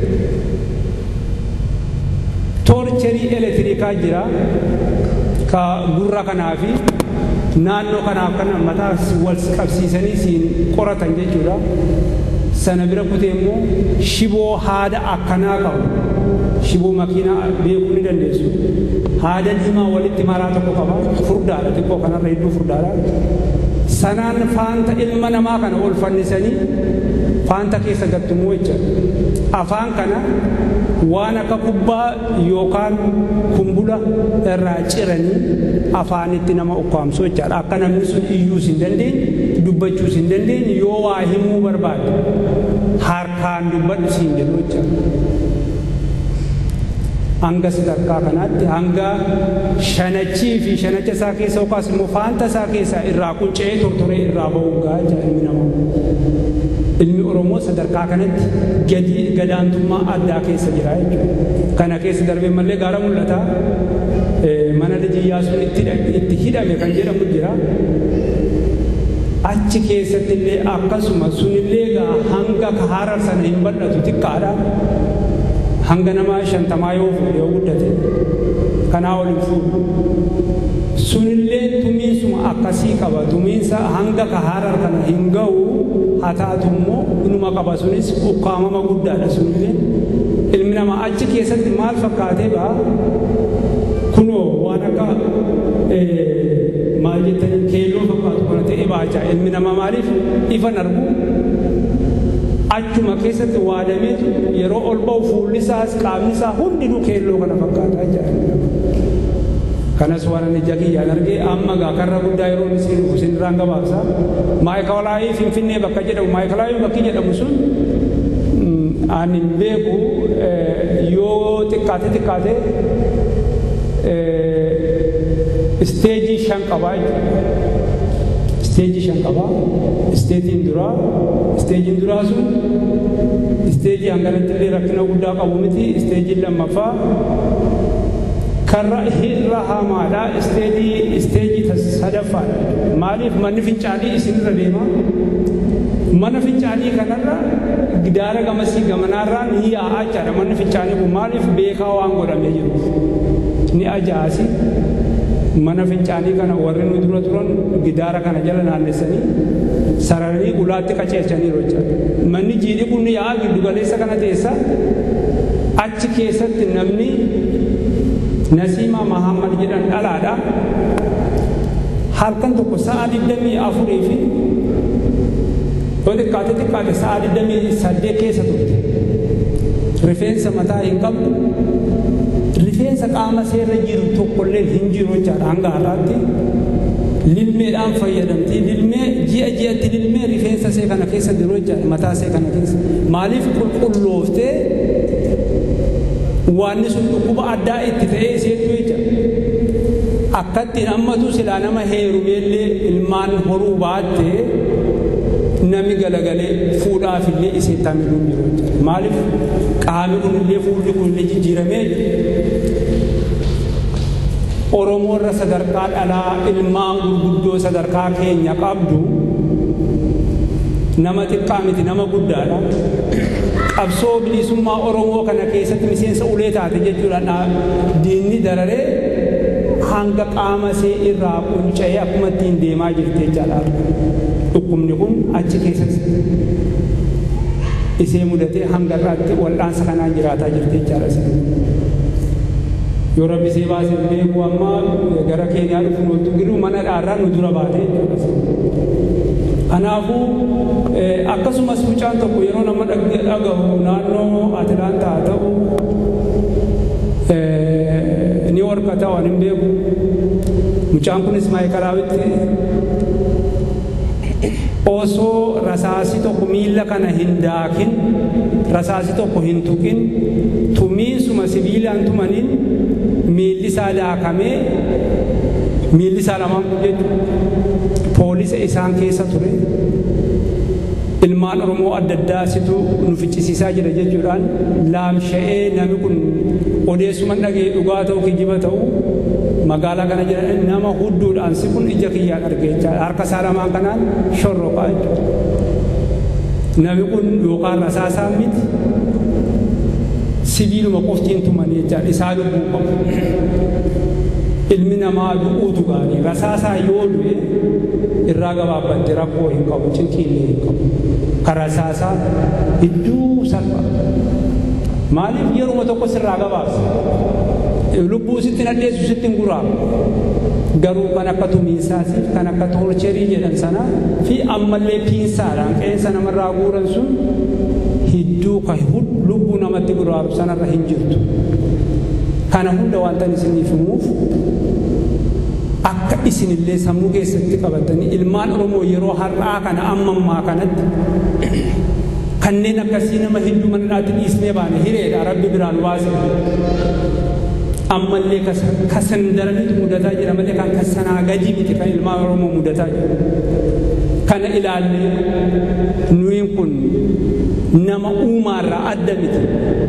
toorcherii elektiriikaa jira ka gurra kanaafi naannoo kanaaf kan mataa wal qabsiisanii siin qoratan jechuudha. Sana bira kutee immoo shiboo haada akkanaa qabu shiboo makiinaa beekuu ni dandeessu. Haada diimaa walitti maraa tokko qaba furdaadha xiqqoo kanarra hedduu furdaadha. sanaan faanta ilma namaa kana ol fannisanii faanta keessa gattumuu jechuudha. Afaan kana waan akka kubbaa yookaan kumbula irraa ciranii afaanitti nama ukkaamsu jechuudha. Akka namni sun iyyuus hin dandeenye dubbachuus hin dandeenye yoo waa himuu barbaade harkaan dubbadhu siin jedhu jechuudha. Hanga sadarkaa kanaatti hanga shanachii fi shanacha isaa keessa yookaas immoo faanta isaa keessa irraa quncee tortoree irraa ba'uu gaajaa ilmi namaa. Ilmi Oromoo sadarkaa kanatti gadaantummaa addaa keessa jira jechuudha. Kana keessa darbee mallee gaara mul'ata. Mana Liji Iyyaasuun itti hidhame kan jedhamu jira. Achi keessatti illee akkasuma sunillee hanga Harar sana hin bal'atu xiqqaadha. Hanga nama 50 yoo guddate kanaa waliin fuudhu. Sunillee tumiinsuma akkasii qaba. Tumiinsa hanga Harar kana hin ga'u haa taatu immoo inuma qaba. Sunis ukkaamama guddaadha sunillee. Ilmi namaa achi keessatti maal fakkaatee ba'a? Kunoo waan akka maal jettanii keelloo fakkaatu kana ta'ee baachaa. Ilmi namaa maaliif ifa argu? Achuma keessatti waadameetu yeroo ol ba'u fuulli isaas qaamni isaa hundinuu keelloo kana fakkaataa jira. Kanas waan ani jakiyyaan argee amma karra guddaa yeroo inni siin dhufu sinirraan gabaabsa. Maayikalaayii Finfinnee bakka jedhamu maayikalaayii bakki jedhamu sun ani hin beeku yoo xiqqaate isteejii 5 qabaa jechuudha. Isteejii 5 qabaa. Isteejiin duraa sun isteejii hanganatti illee rakkina guddaa qabu miti. Isteejiin lammaffaa karra irra hamaadha. Isteejii sadaffaadha. Maaliif manni fincaanii isinirra deema? Mana fincaanii kanarra gidaara gamasii gamanaarraa ni yaa'aa jira. Manni fincaanii kun maaliif beekaa waan godhamee jiruuf ni ajaa'asi. Mana fincaanii kana warri nu dura turan gidaara kana jala naannessanii sararanii ulaatti qaceelchanii rocha. Manni jiidhi kun yaa'aa giddu galeessa kana teessa achi keessatti namni Nasiima Mahammad jedhan dhalaadha. Halkan tokko sa'a 24 fi xiqqaate sa'a 28 keessa turte. Rifeensa mataa hin qabdu. Rifeensa qaama seerra jiru tokkollee hin jiru jechaadha hanga har'aatti. Lilmeedhaan fayyadamti. Lilmee ji'atti lilmee rifeensa see kana keessa jiru jechaadha mataa see kana keessa. Maaliif qulqullooftee waanni sun dhukkuba addaa itti ta'ee isheetu jechaadha. Akkattiin ammatu silaa nama heerumeellee ilmaan horuu baattee nami galagalee fuudhaafillee isheetti hamiluun jiru jechaadha. Maaliif qaami kunillee fuulli kunillee jijjiiramee Oromoo irra sadarkaa dhalaa ilmaan gurguddoo sadarkaa keenya qabdu nama xiqqaa miti nama guddaadha. Qabsoo bilisummaa Oromoo kana keessatti miseensa ulee taate jechuudha. Diinni dararee hanga qaama see irraa qunca'ee akkuma ittiin deemaa jirti jechaadha. Dhukkubni kun achi keessatti isee mudatee hanga irraatti wal'aansa kanaan jiraataa jirti jechaadha. Yoo Rabbi see baasee beeku amma gara Keeniyaa dhufuun walitti giru mana dhaarraa nu dura baatee jechuudha. Kanaafuu akkasumas mucaan tokko yeroo nama dhagahu naannoo Atilaantaa ta'u ni warqa ta'u hin beeku. Mucaan kunis maayikalaawwitti osoo rasaasi tokko miila kana hin daakin rasaasi tokko hin tuqin tumiinsuma sibiilaan tumaniin miilli isaa daakamee miilli isaa lamaan jechuudha. Poolisa isaan keessa ture. Ilmaan Oromoo adda addaa situ nu ficcisiisaa jira jechuudhaan laamsha'ee namni kun odeessuma dhagee dhugaa ta'u kijiba ta'u magaalaa kana jira nama hudduudhaan si kun ija kiyyaan argee harka isaa lamaan kanaan shorroqaa jechuudha. Namni kun yookaan rasaasaa miti sibiiluma qoftiin tumanii jechaadha isaa lubbuu qabu. Ilmi namaa du'uutu gaarii rasaasaa yoo du'e irraa gabaabbatte rakkoo hin qabu cinqiillee hin qabu. Rasaasaa hedduu salpha. Maaliif yeruma tokko sirraa gabaabsa? lubbuu sitti nadheessu sitti nguraa garuu kan akka tumiinsaasiif kan akka toorcherii jedhan sana fi ammallee piinsaadhaan qeensa namarraa guuran sun hidduu ka lubbuu namatti guraaru sanarra hin jirtu. Kana hunda wanta isiniif himuuf akka isinillee sammuu keessatti qabatanii ilmaan Oromoo yeroo har'aa kana ammaa kanatti kanneen akkasii nama hedduu manadhaatti dhiisnee baane hireedha rabbi biraan waase. Ammallee kasan daranitu mudataa jira malee kan kasanaa gadi miti kan ilmaan Oromoo mudataa jira. Kana ilaallee nuyin kun nama uumaarraa adda miti.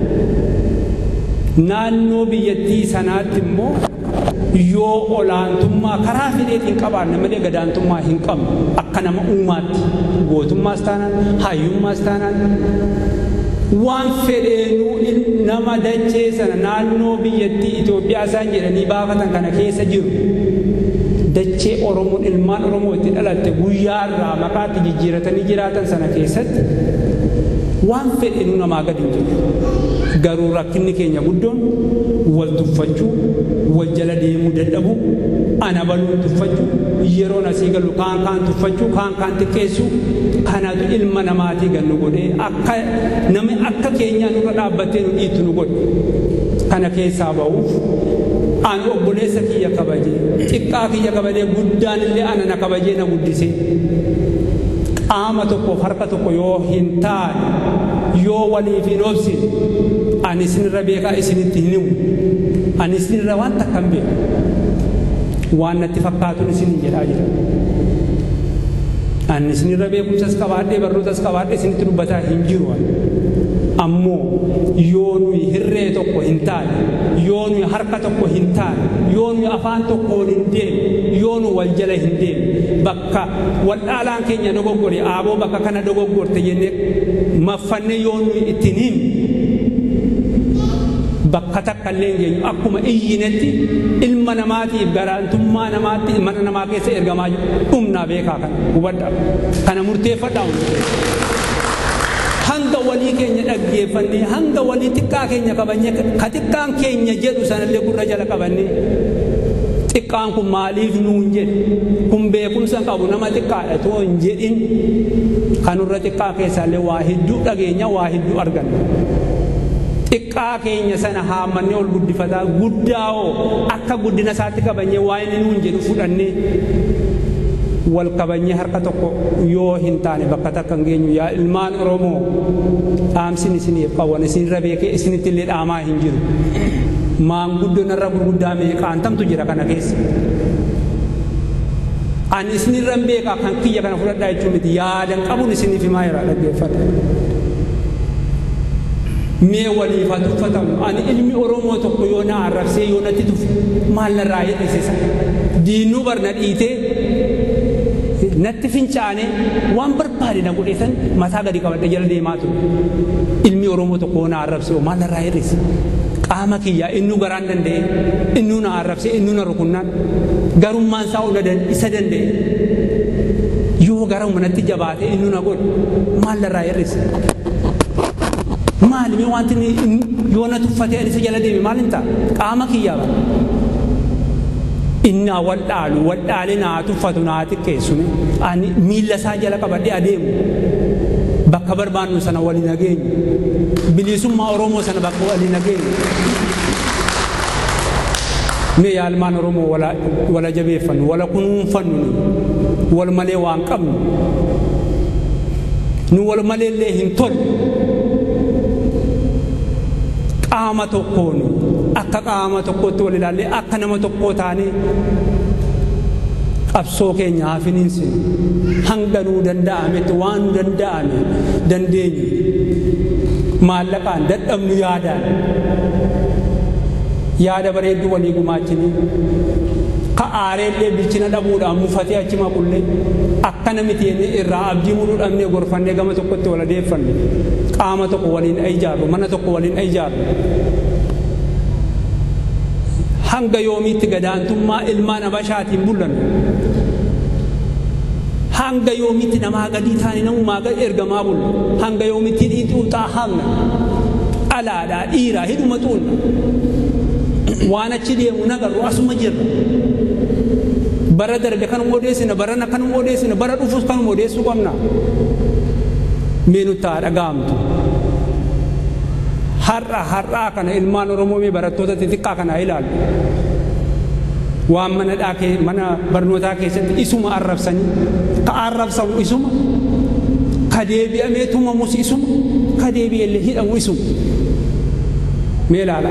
Naannoo biyyattii sanaatti immoo yoo olaantummaa karaa fedheetiin qabaanne malee gadaantummaa hin qabnu akka nama uumaatti gootummaas taanaan hayyummaas taanaan waan fedheenuu nama dachee sana naannoo biyyattii Itoophiyaa isaan jedhanii baafatan kana keessa jiru dachee Oromoon ilmaan Oromoo itti dhalatte guyyaarraa maqaatti jijjiiratanii jiraatan sana keessatti waan fedheenuu namaa gadi hin jiru. Garuu rakkinni keenya guddoon wal tuffachuu wal jala deemuu dadhabuu ana baluun tuffachuu yeroon asii galu kaan tuffachuu kaan xiqqeessuu kanatu ilma namaatii gannu godhee akka namni akka keenyaa nurra dhaabbattee nu dhiittu nu godhe. Kana keessaa ba'uuf ani obboleessa kiyya kabajee xiqqaa kiyya kabajee guddaan illee ana na kabajee na guddisee qaama tokkoof harka tokko yoo hin taane yoo waliif hin obsine ani isinirra beekaa isinitti hin himu ani isinirra waan takkan beeku waan natti fakkaatuun isin jedhaa jira. Ani isinirra beekumsas qabaadhee barnootas qabaadhee isinitti dubbataa hin jiru. Ammoo yoo nuyi hirree tokko hin taane yoo nuyi harka tokko hin taane yoo nuyi afaan tokko hin deemne yoo nu wal jala hin deemne bakka wal dhaalaan keenya dogoggore aaboo bakka kana dogoggorte jennee maffannee yoo nuyi ittiin himne bakka takka illee geenyu akkuma iyyinetti ilma namaatiif garaantummaa namaatti mana namaa keessa ergamaa jiru humnaa beekaa kana hubadhaa kana murteeffadhaa hanga walii keenya dhaggeeffannee hanga walii xiqqaa keenya qabannee ka xiqqaan keenya jedhu sanallee gurra jala qabannee xiqqaan kun maaliif nuun jedhe kun beekumsa qabu nama xiqqaadha too hin jedhin kanurra xiqqaa keessaallee waa hedduu dhageenya waa hedduu arganna. Xiqqaa keenya sana haamannee ol guddifataa guddaa'oo akka guddina isaatti qabanyee waa inni nuun jedhu fudhannee wal qabanyee harka tokko yoo hin taane bakka takka hin geenyu. Yaa ilmaan Oromoo dhaamsin isiniif qaban isinirra beekee isinitti illee dhaamaa hin jiru. Maanguddoon irra gurguddaa meeqaantamtu jira kana keessa. Ani isinirra beekaa kan kiyya kana fudhadhaa jechuun miti yaadan qabuun isiniif himaa jira dhaggeeffata. Mee waliif haa tuffatamu ani ilmi Oromoo tokko yoo na arrabsee yoo natti tufu maal narraa hir'isisa diinuu barna dhiitee natti fincaane waan barbaade na godhesan mataa gadi qabadhe jala deemaa ture. Ilmi Oromoo tokko yoo na arrabsee maal narraa hir'isa qaama kiyyaa innuu garaan danda'e innuu na arrabsee innuu na rukunnaan garummaan isaa isa danda'e yoo garuma natti jabaate innuu na godhe maal narraa hir'isa. Maal mee wanti yoo na tuffatee ani isa jala deeme maal hin ta'a qaama kiyyaa bara innaa wal dhaalee naa tuffatu naa xiqqeessume ani miilla isaa jala qabadhee adeemu bakka barbaannu sana waliin nageenyu bilisummaa Oromoo sana bakka waliin nageenyu. Mee yaa ilmaan Oromoo wala jabeeffannu wala kunuunfannu wal malee waan qabnu nu wal malee illee hin tolu. Qaama tokkoon akka qaama tokkootti wal ilaallee akka nama tokkoo taanee qabsoo keenya haa finiinsinu hanga nuu danda'ametti waan nu danda'ame dandeenyu maallaqaan dadhabnu yaadaan yaada bareedduu walii gumaachine ka aareellee bilchina dhabuudhaan mufatee achi maqullee akka namitti irraa abdii muruu dhabnee gorfannee gama tokkotti wal adeeffanne qaama tokko waliin ijaarru mana tokko waliin ijaarru. Hanga yoomiitti gadaantummaa ilmaan Habashaatiin bullannu hanga yoomiitti namaa gadii taane namumaa gad ergamaa bullu hanga yoomiitti dhiixuuxaa hamna alaadhaa dhiiraa hidhuma xuunna waan achi deemu nagarru asuma jirra bara darbe kanuma odeessina barana kanuma odeessina bara dhufus kanuma odeessuu qabna meenu taa dhagaamtu har'a kana ilmaan Oromoo mee barattoota xixiqqaa kana ilaalu waan mana barnootaa keessatti isuma arrabsanii ka arrabsamu isuma ka deebi'amee tumamus isuma ka deebi'ellee hidhamu isuma mee ilaala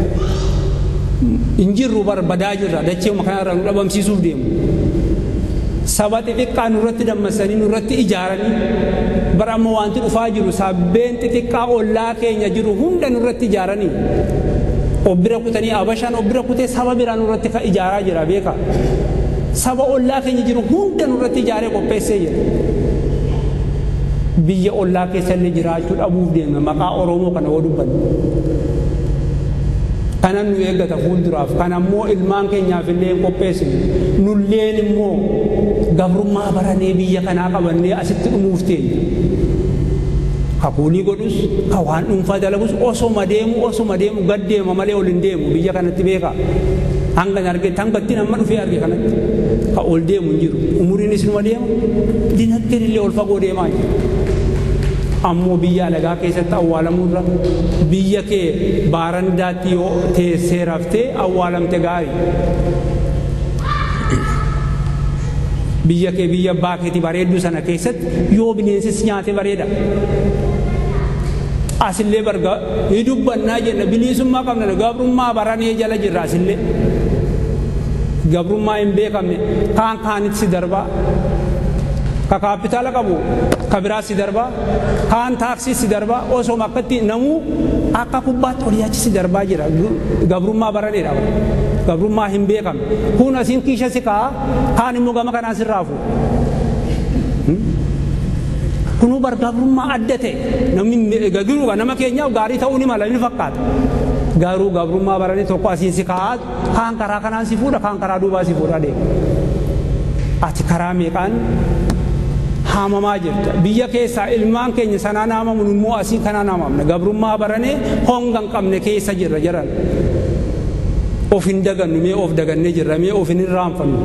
injirru barbadaa jirra dacheema kanarra nu dhabamsiisuuf deemu saba xixiqqaa nurratti dammasanii nurratti ijaaranii bara amma wanti dhufaa jiru sabbeen xixiqqaa ollaa keenya jiru hunda nurratti ijaaranii obbira kutanii abashaan obbira kutee saba biraa nurratti ka ijaaraa jira beeka saba ollaa keenya jiru hunda nurratti ijaaree qopheessee jira biyya ollaa keessallee jiraachuu dhabuuf deemna maqaa Oromoo kana yoo dubbannu kanan nu eeggata fuulduraaf kan ammoo ilmaan keenyaaf illee qopheessinu nulleen immoo gabrummaa baranee biyya kanaa qabannee asitti dhumuuf teenya kakuulii godhus ka waan dhuunfaa dalagus osoma deemu gad deema malee ol hin deemu biyya kanatti beeka hanga argetti hangatti nama dhufee arge kanatti ka ol deemu hin jiru umuriinis numa deema dinagdeen illee ol fagoo deemaa jira ammoo biyya alagaa keessatti awwaalamuurra biyya kee baarandaatti yoo teessee raftee awwaalamte gaarii biyya kee biyya baakeeti bareeddu sana keessatti yoo bineensis nyaate bareeda asillee barga hidubbannaa jenna bilisummaa qabna gabrummaa baranee jala jirra asillee gabrummaa hin beekamne kaanitti si darbaa ka kaapitaala qabu ka biraa si darbaa kaan taaksii si darbaa osoo akkatti namuu akka kubbaatti oliyaachi si darbaa jira gabrummaa baraneedha gabrummaa hin beekamne kun asiin kiisha si kaa kaan immoo gama kanaan si raafu kunuu bar gabrummaa adda ta'e namni gagiruuga nama keenyaaf gaarii ta'uu ni mala ni fakkaata garuu gabrummaa baranee tokko asiin si kaa kaan karaa kanaan si fuudha kaan karaa duubaa si fuudha deema ati karaa meeqaan haamamaa jirta biyya keessaa ilmaan keenya sanaan haamamuun immoo asii kanaan haamamna gabrummaa baranee honga hin qabne keessa jirra jiran of hin dagannu mee of dagannee jirra mee of hin irraanfannu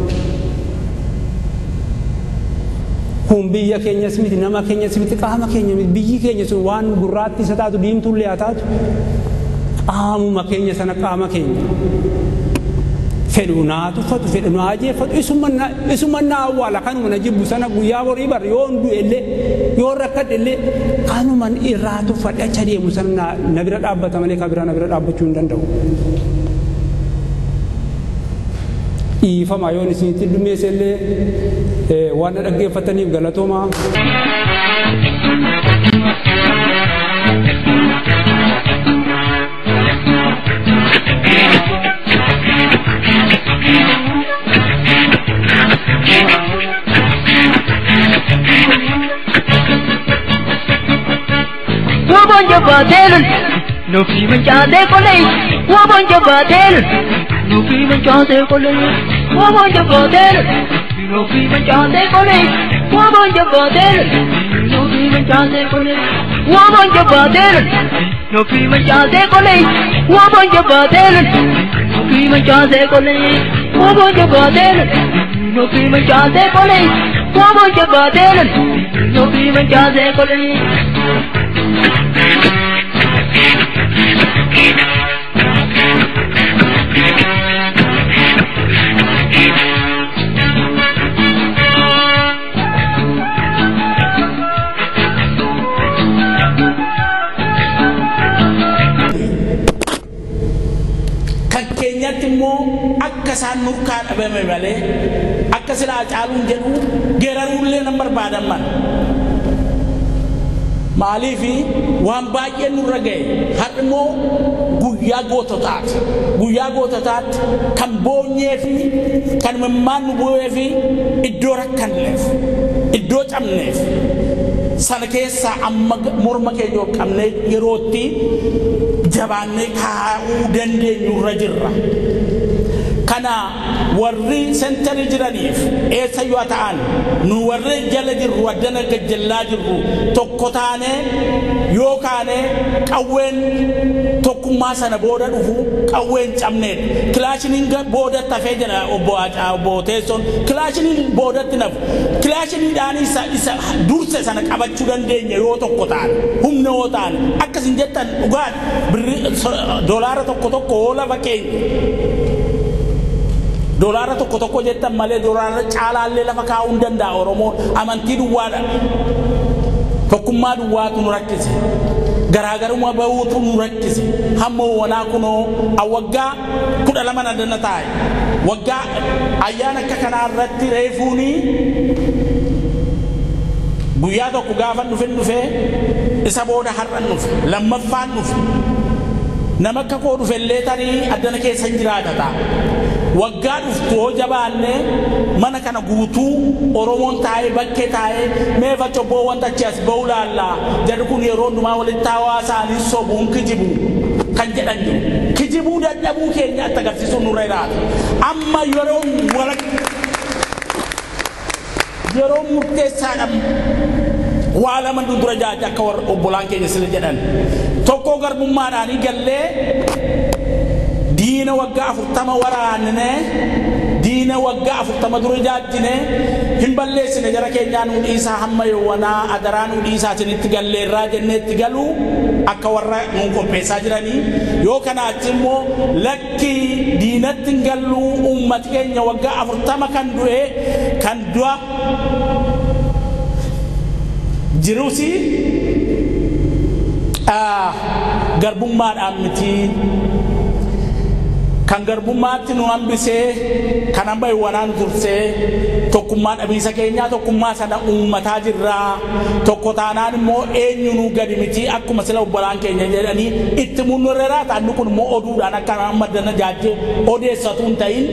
kun biyya keenyas miti nama keenyas miti qaama keenya miti biyyi keenya sun waan gurraatti isa taatu diimtuullee haa taatu qaamuma keenya sana qaama keenya fedhu naa tuffatu fedhu naa jeeffatu isumannaa awwaala kanuma na jibbu sana guyyaa borii bar yoo du'e illee yoo rakkadhe illee kanuman irraa tuffadhe acha deemu sana na bira dhaabbata malee ka bira na bira dhaabbachuu hin danda'u dhiifama yoon isinitti dhumeesse illee waan na dhaggeeffataniif galatoomaa. Wabonja batel, no fi manchade kolei. Wabonja batel, no fi manchade kolei. Wabonja batel, no fi manchade kolei. Wabonja batel, no fi manchade kolei. Wabonja batel, no fi manchade kolei. Wabonja batel, no fi manchade kolei. Wabonja batel, no fi manchade kolei. Wabonja batel, no fi manchade kolei. Keenyatti immoo akka isaan nurkaa dhabame malee akka silaa caaluun jedhu geeraruullee nan barbaadan man maaliifi waan baay'ee nurra ga'e har'a immoo guyyaa goototaatti kan boonyee fi kan mammaan nu bu'ee fi iddoo rakkanneef iddoo cabneef sana keessaa amma morma keenya qabnee yerootti jabaannee kaa'uu dandeenyu irra jirra kana warri sentari jiraniif eessa yoo ta'an nu warri jala jirru addana gajjallaa jirru tokko taane yoo kaane qawween tokkummaa sana booda dhufu qawween cabneet kilaashiniin booda tafee jira obbo Teessoon kilaashiniin boodatti nafu kilaashiniidhaan isa durse sana qabachuu dandeenya yoo tokko taane humna yoo taane akkasin jettan dhugaan doolaara tokko lafa keenya doolaara tokko jettan malee doolaara caalaallee lafa kaa'uu danda'a Oromoon amantii duwwaadha tokkummaa duwwaatu nu rakkise garaagarummaa bahuutu nu rakkise hamma wanaa kunoo awwaggaa 12 nadana taa'e waggaa ayyaana akka kanaa irratti reefuuni guyyaa tokko gaafa dhufee isa booda har'an dhufe lammaffaan dhufe nama akka koo dhufellee tarii addana keessa jiraata ta'a waggaa dhuftu hoo jabaanne mana kana guutuu Oromoon taa'ee bakkee taa'ee meefa cobboo wanta achi as ba'u laallaa jarri kun yeroo hundumaa walitti hawaasaanii sobuun kijibu kan jedhan jiru kijibuu dadhabuu keenya itti agarsiisuun nurra jiraata amma yeroo murteessaadhaan waa lama dura jaaja akka warra obbolaan keenya sila jedhan tokko garbummaadhaanii gallee diina waggaa 40 waraanne diina waggaa 40 dura jaajjine hin balleessine jara keenyaa nu dhiisaa hamma yowanaa adaraa nu dhiisaa isinitti galleerraa jenneetti galuu akka warra nu qopheessaa jiranii yoo kanaatti immoo lakki diinatti hin galluu uummati keenya waggaa 40 kan du'a jiruusi garbummaadhaan miti kan garbummaatti nu hambisee kan amma wanaan tursee tokkummaa dhabiisa keenyaa tokkummaa sana uummataa jirraa tokko taanaan immoo eenyu nu gadi miti akkuma sila obbolaan keenya jedhanii itti munurreeraa ta'annu kun immoo oduudhaan akka amma dana jaajjee odeessatu hin ta'in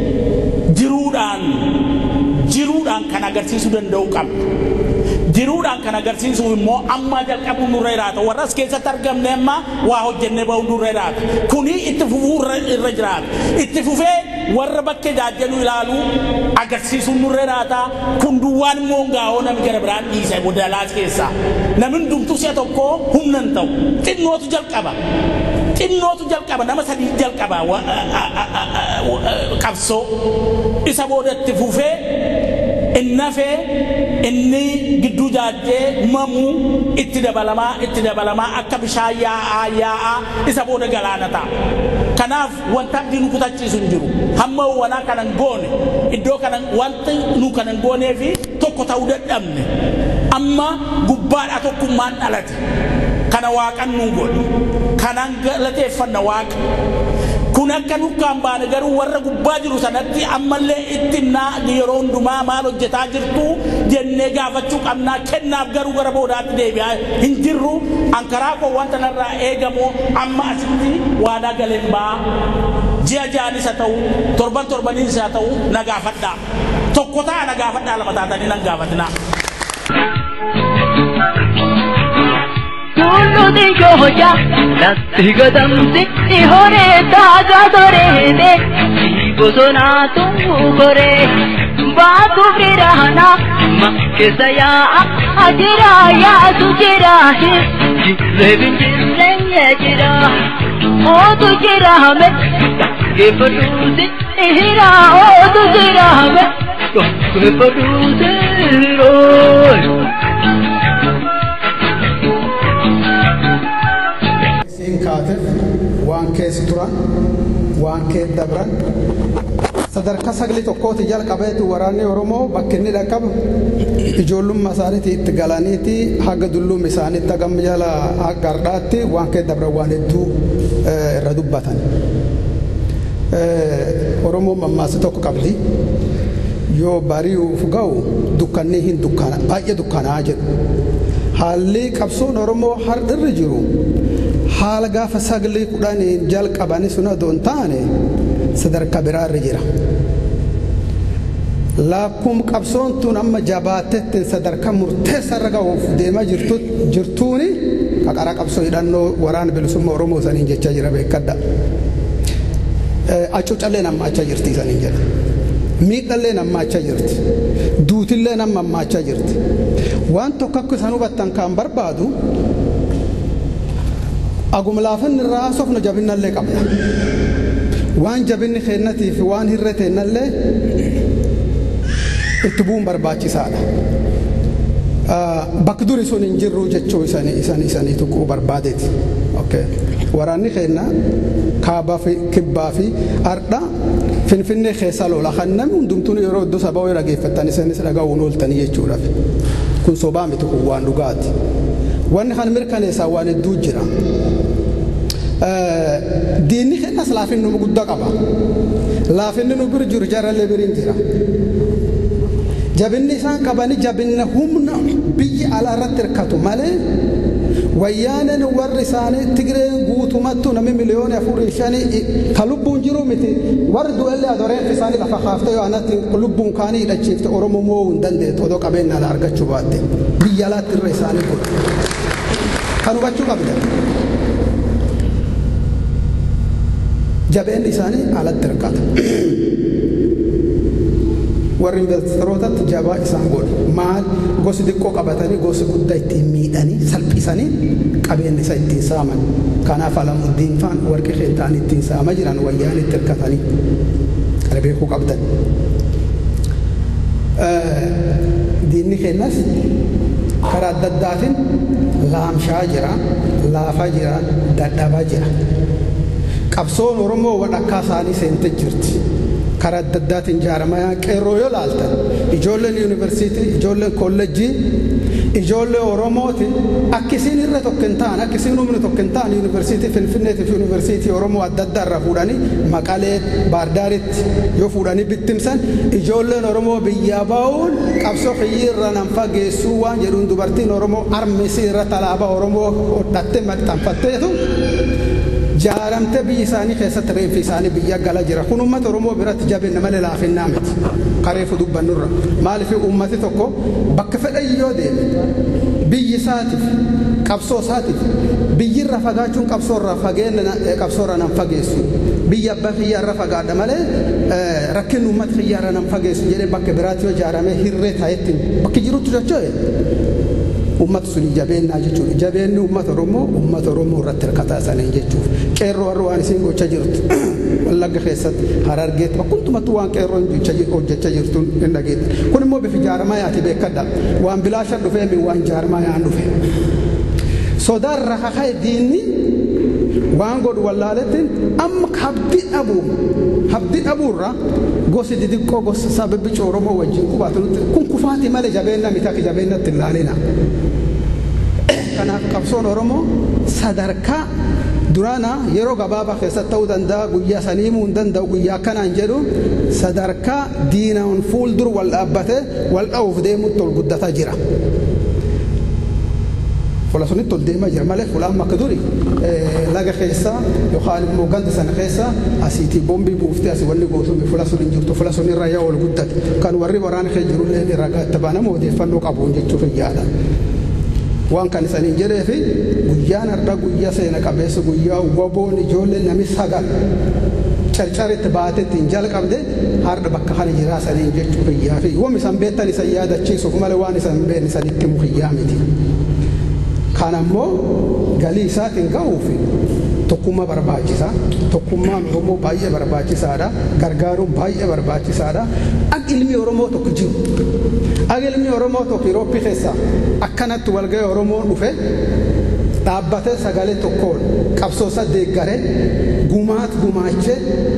jiruudhaan kan agarsiisuu danda'u qabna jiruudhaan kan agarsiisuu immoo amma jalqabu nurreeraa ta'u warras keessatti argamne amma waa hojjennee ba'u nurreeraa kuni itti fufuu irra jiraata itti fufee warra bakkee jaajjelu ilaalu agarsiisuu nurreeraa ta'a kun duwwaan immoo gaa'oo namni gara biraan dhiisa bodalaas keessaa namni dumtuu si'a tokko humna hin ta'u xinnootu jalqaba nama sadii jalqaba qabsoo isa boodatti fufee innafee inni gidduu jaajjee mamu itti dabalamaa akka bishaan yaa'aa isa booda galaana ta'a kanaaf wanta abdii nu kutachiisu hin jiru hamma wanaa kanan goone iddoo kanan wanti nu kanan goonee fi tokko ta'uu dadhabne amma gubbaadha tokkummaan dhalate kana waaqan nu godhe kanan galateeffanna waaqa kun akka nukkaan baane garuu warra gubbaa jiru sanatti ammallee ittinnaa yeroo hundumaa maal hojjetaa jirtu jennee gaafachuu qabnaa kennaaf garuu gara boodaatti deebi'aa hin jirru ankaraa koo wanta narraa eegamoo amma asitti waadaa galeen baa ji'a jaanis haa ta'u torbanis haa ta'u na gaafadhaa tokko ta'a na gaafadhaa lama taatanii nan gaafatinaa. Tullu di joja, latti gadamsi ihore daga dorede, bosona tu kore, baatu firana, makesaya ajira ya tujira hi, revin jirenge jira, o tujira me, ke padusi ihira o tujira me, ke padusi roi. Kaateef waan keessa turan waan keessa dabran sadarkaa sagalee tokkooti jalqabeetu waraanni Oromoo bakka inni dhaqqabu ijoollummaa isaaniitti itti galaniiti haga dulluma isaaniitti hagam jala gardhaatti waan keessa dabran waan hedduu irra dubbatan. Oromoo mammaasa tokko qabdi yoo bari'uuf ga'u dukkanni hin dukkana baay'ee dukkanaa jedhu haalli qabsoon Oromoo har'irra jiru. haala gaafa sagalee kudhanii jalqabani suna doon taane sadarkaa biraarra jira laakkum qabsoon tun amma jabaatetti sadarkaa murteessarra ga'uuf deemaa jirtuuni qaqara qabsoo hidhannoo waraana bilisummaa Oromoo saniin jechaa jira beekadha acuucallee nama acha jirti isaanii jedha miidhallee nama acha jirti duutillee nama acha jirti waan tokko akka isaan hubattan kan barbaadu aguma laafinni irraa sofna jabinnallee qabna waan jabinni keennatiif waan hirreteennallee itti bu'uun barbaachisaadha. Bakki duri sun hin jirru jechuu isaanii tuquu barbaadeeti. Waraanni keenya kaabaa fi kibbaa fi ardha finfinnee keessa loola kan namni hundumtuun yeroo iddoo sabaa wayii dhageeffattan isanis dhagahuun ooltanii jechuudhaaf kun sobaa miti kun waan dhugaati. Wanni kan mirkaneessaa waan hedduu jira. Diinni keenyas laafinni nu guddaa qaba. Laafinni nu bir jiru jarallee biriin jira. Jabinni isaan qabani jabinna humna biyyi alaarratti hirkatu malee wayyaaneen warri isaanii Tigreen guutumattuu namni miliyoona 4-5 ka lubbuun jiru miti warri du'ellee adoreen isaanii lafa kaaftee yoo anatti lubbuun kaanii hidhachiifte Oromoo moo hin dandeettu odoo qabeenya ala argachuu baatte biyya alaatti irra isaanii godhu kan hubachuu qabda. Jabeen isaanii alatti hirkata. Warri investirootatti jabaa isaan godhu maal gosi xiqqoo qabatanii gosi guddaa ittiin miidhanii salphisanii qabeenya isa ittiin saaman kanaaf Alamuuddiin faan warqi keetaan ittiin saama jiran wayyaan itti hirkatanii kana beekuu qabdan. Diinni keenyas karaa adda addaatiin laamshaa jira laafaa jira dadhabaa jira qabsoon Oromoo walakkaa isaanii seentee jirti. Karaa adda addaatiin jaarmayaa qeerroo yoo laaltan ijoolleen yuunivarsiitii ijoolleen kolleejjii ijoollee Oromooti akkisiin irra tokko hin ta'an akkisiin humni tokko hin ta'an yuunivarsiitii Finfinneetii fi yuunivarsiitii Oromoo adda addaa irraa fuudhanii Maqalee Baardaaritti yoo fuudhanii bittimsan ijoolleen Oromoo biyyaa ba'uun qabsoo xiyyi irra nan fageessuu waan jedhuun dubartiin Oromoo armisii irra alaabaa Oromoo hodhattee maxxanfatteetu jaaramte biyyi isaanii keessatti reeffi isaanii biyya gala jira kun uummata Oromoo biratti jabina malee laafinnaa miti kareefu dubbannurra maaliif uummati tokko bakka fedhe yoo deeme biyyi isaatiif qabsoo isaatiif biyyirra fagaachuun qabsoorra fageenya qabsoorra nan fageessu biyya abbaa xiyyaarra fagaadha malee rakkin uummata xiyyaarra nan fageessu jedhee bakka biraatti yoo jaaramee hirree ta'etti bakki jirutti jechuudha. Ummata suni jabeenyaa jechuudha. Jabeenni uummata Oromoo irratti hirkataa isaanii jechuudha. Qeerroo warri waan isin gochaa jirtu Wallagga keessatti Harargeetti bakkuntumatti waan qeerroon hojjechaa jirtu hin dhageettan. Kun immoo bifa jaarmayaati beekadha. Waan bilaasha dhufee mi waan jaarmayaan dhufe. Sodaan rakaka'e diinni waan godhu wallaaletti amma habdi dhabuurra gosi didiqqoo gosa sababbicha Oromoo wajjin qubaatu kun kufaati malee jabeenna miti akka jabeennatti hin laalina. Kanaaf qabsoon Oromoo sadarkaa duraana yeroo gabaabaa keessatti ta'uu danda'a guyyaa sanii himuu hin danda'u guyyaa akkanaan jedhu sadarkaa diinaan fuuldura wal dhaabbatee wal dha'uuf deemuutti ol guddataa jira. Fuula sunitti ol deemaa jira malee fuulaan makka duri laga keessa yookaan immoo ganda sana keessa asiitii boombii buuftee asii wanni gootuun fuula sun hin jirtu fuula sunirra yaa ol guddate kan warri waraana kee jirullee ragaa itti baanamu odeeffannoo qabuun jechuuf yaada. Waan kan isaaniin jedhee fi guyyaan har'a guyyaa seena qabeessa guyyaa waboon ijoollee namni sagal carcaritti baatetti hin jalqabde har'a bakka kana jiraasanii jechuuf yaa fi waan isaan beektan isa yaadachiisuuf malee waan isaan beektan isanitti muhiyyaa miti. Kan ammoo galii isaatiin ga'uufi tokkummaa barbaachisa. Tokkummaan Oromoo baay'ee barbaachisaadha. Gargaaruun baay'ee barbaachisaadha. Akka ilmi Oromoo tokko jiru. Akka ilmi Oromoo tokko Yurooppii keessa akkanatti walga'ee Oromoon dhufe dhaabbatee sagalee tokkoon qabsoo isaa deeggaree gumaachee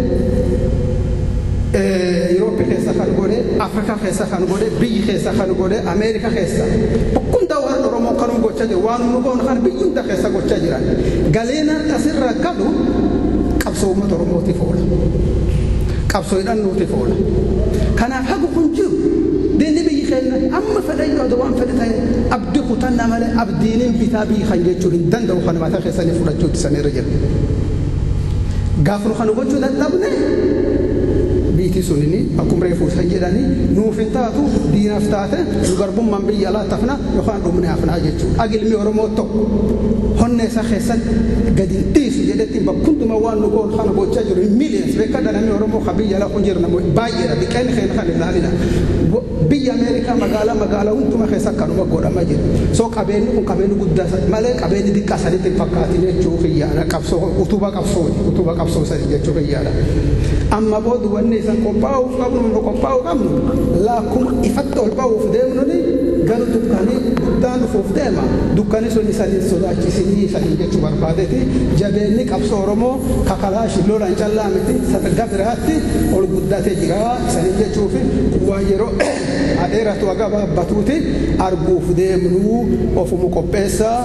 Yurooppii keessa kan godhe Afrikaa keessa kan godhe biyyi keessa kan godhe Ameerikaa keessa hunda waan Oromoo kanuu gochaa jiru waan nu goon kan biyyi hunda keessa gochaa jiran galiin asirra galu qabsoo uummata Oromootiif oola qabsoo hidhannootiif oola kanaaf hagu kun jiru diinni biyyi keenya amma fedhayyoo waan fedhe ta'e abdii kutannaa malee abdiiniin bitaa biyyi kan jechuu hin danda'u kan mataa keessanii fudhachuutti sanirra jira gaafa nu kan gochuu dadhabne biiti sunini akkum reefu sajjedani nuufitaatu diinaftaate garbumman biyya alaa tafna yookaan dhumne hafnaa jechuudha agilmi oromoo tokko honne isa keessatti gadi dhiisu jedhetti bakkunduma waan nu goon kana gochaa jiru millions beeka dhalami oromoo ka biyya alaa kun jirna baay'eedha biqeen keenya kan ilaalina biyya ameerikaa magaalaa hunduma keessa akkanuma godhamaa jiru soo qabeenyi kun qabeenyi guddaa malee qabeenyi xiqqaa sanitti hin fakkaatin jechuu kiyyaadha qabsoo utuba qabsoo sadi jechuu kiyyaadha amma boodu wanni isan qophaa'uuf qabnu laakkuma ifatti ol ba'uuf deemnuni galu dukkaanii guddaan dhufuuf deema dukkaanii sun isaniin sodaachisinii isaniin jechuu barbaadeeti jabeenni qabsoo oromoo kakalaashi lolaan callaa miti sadarkaa biraatti ol guddatee jira isaniin jechuufi waa yeroo adeeratu agabaabbatuuti arguuf deemnuu ofumu qopheessaa.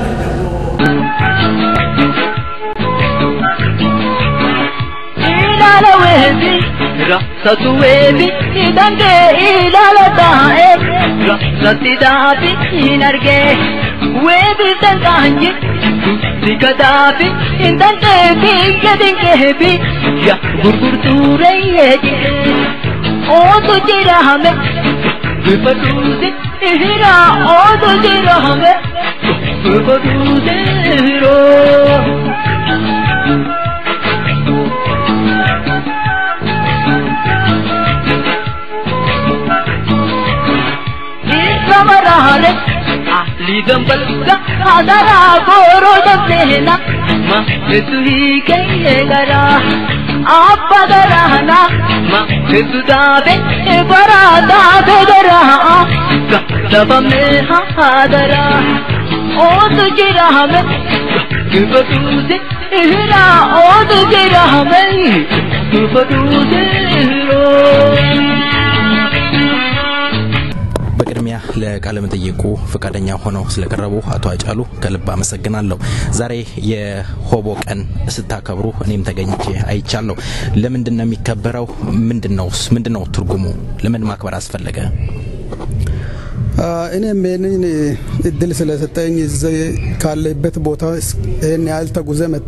Ilala webi, rasatu webi, idande ilala tae, rasati dabi inarge, webi tanganji, sikadabi indande bi yedingebi, ya gurgurture yeji, o tujira hame, vipaduze ihira, o tujira hame, vipaduze ihiro. Samarahane, ahli gambalda, adara goro damsena, ma esuhi kayegara, appa darahana, ma esudabe, barada bedara, sabame hadara, o tujirahame, kibaduze ihra, o tujirahame, kibaduze ihro. በቅድሚያ ለቃለ መጠይቁ ፈቃደኛ ሆነው ስለቀረቡ አቶ አጫሉ ከልብ አመሰግናለሁ። ዛሬ የሆቦ ቀን ስታከብሩ እኔም ተገኝቼ አይቻለሁ። ለምንድን ነው የሚከበረው? ምንድነው ትርጉሙ? ለምን ማክበር አስፈለገ? እኔም ይህንን እድል ስለሰጠኝ እዚህ ካለበት ቦታ ይህን ያህል ተጉዘ መተ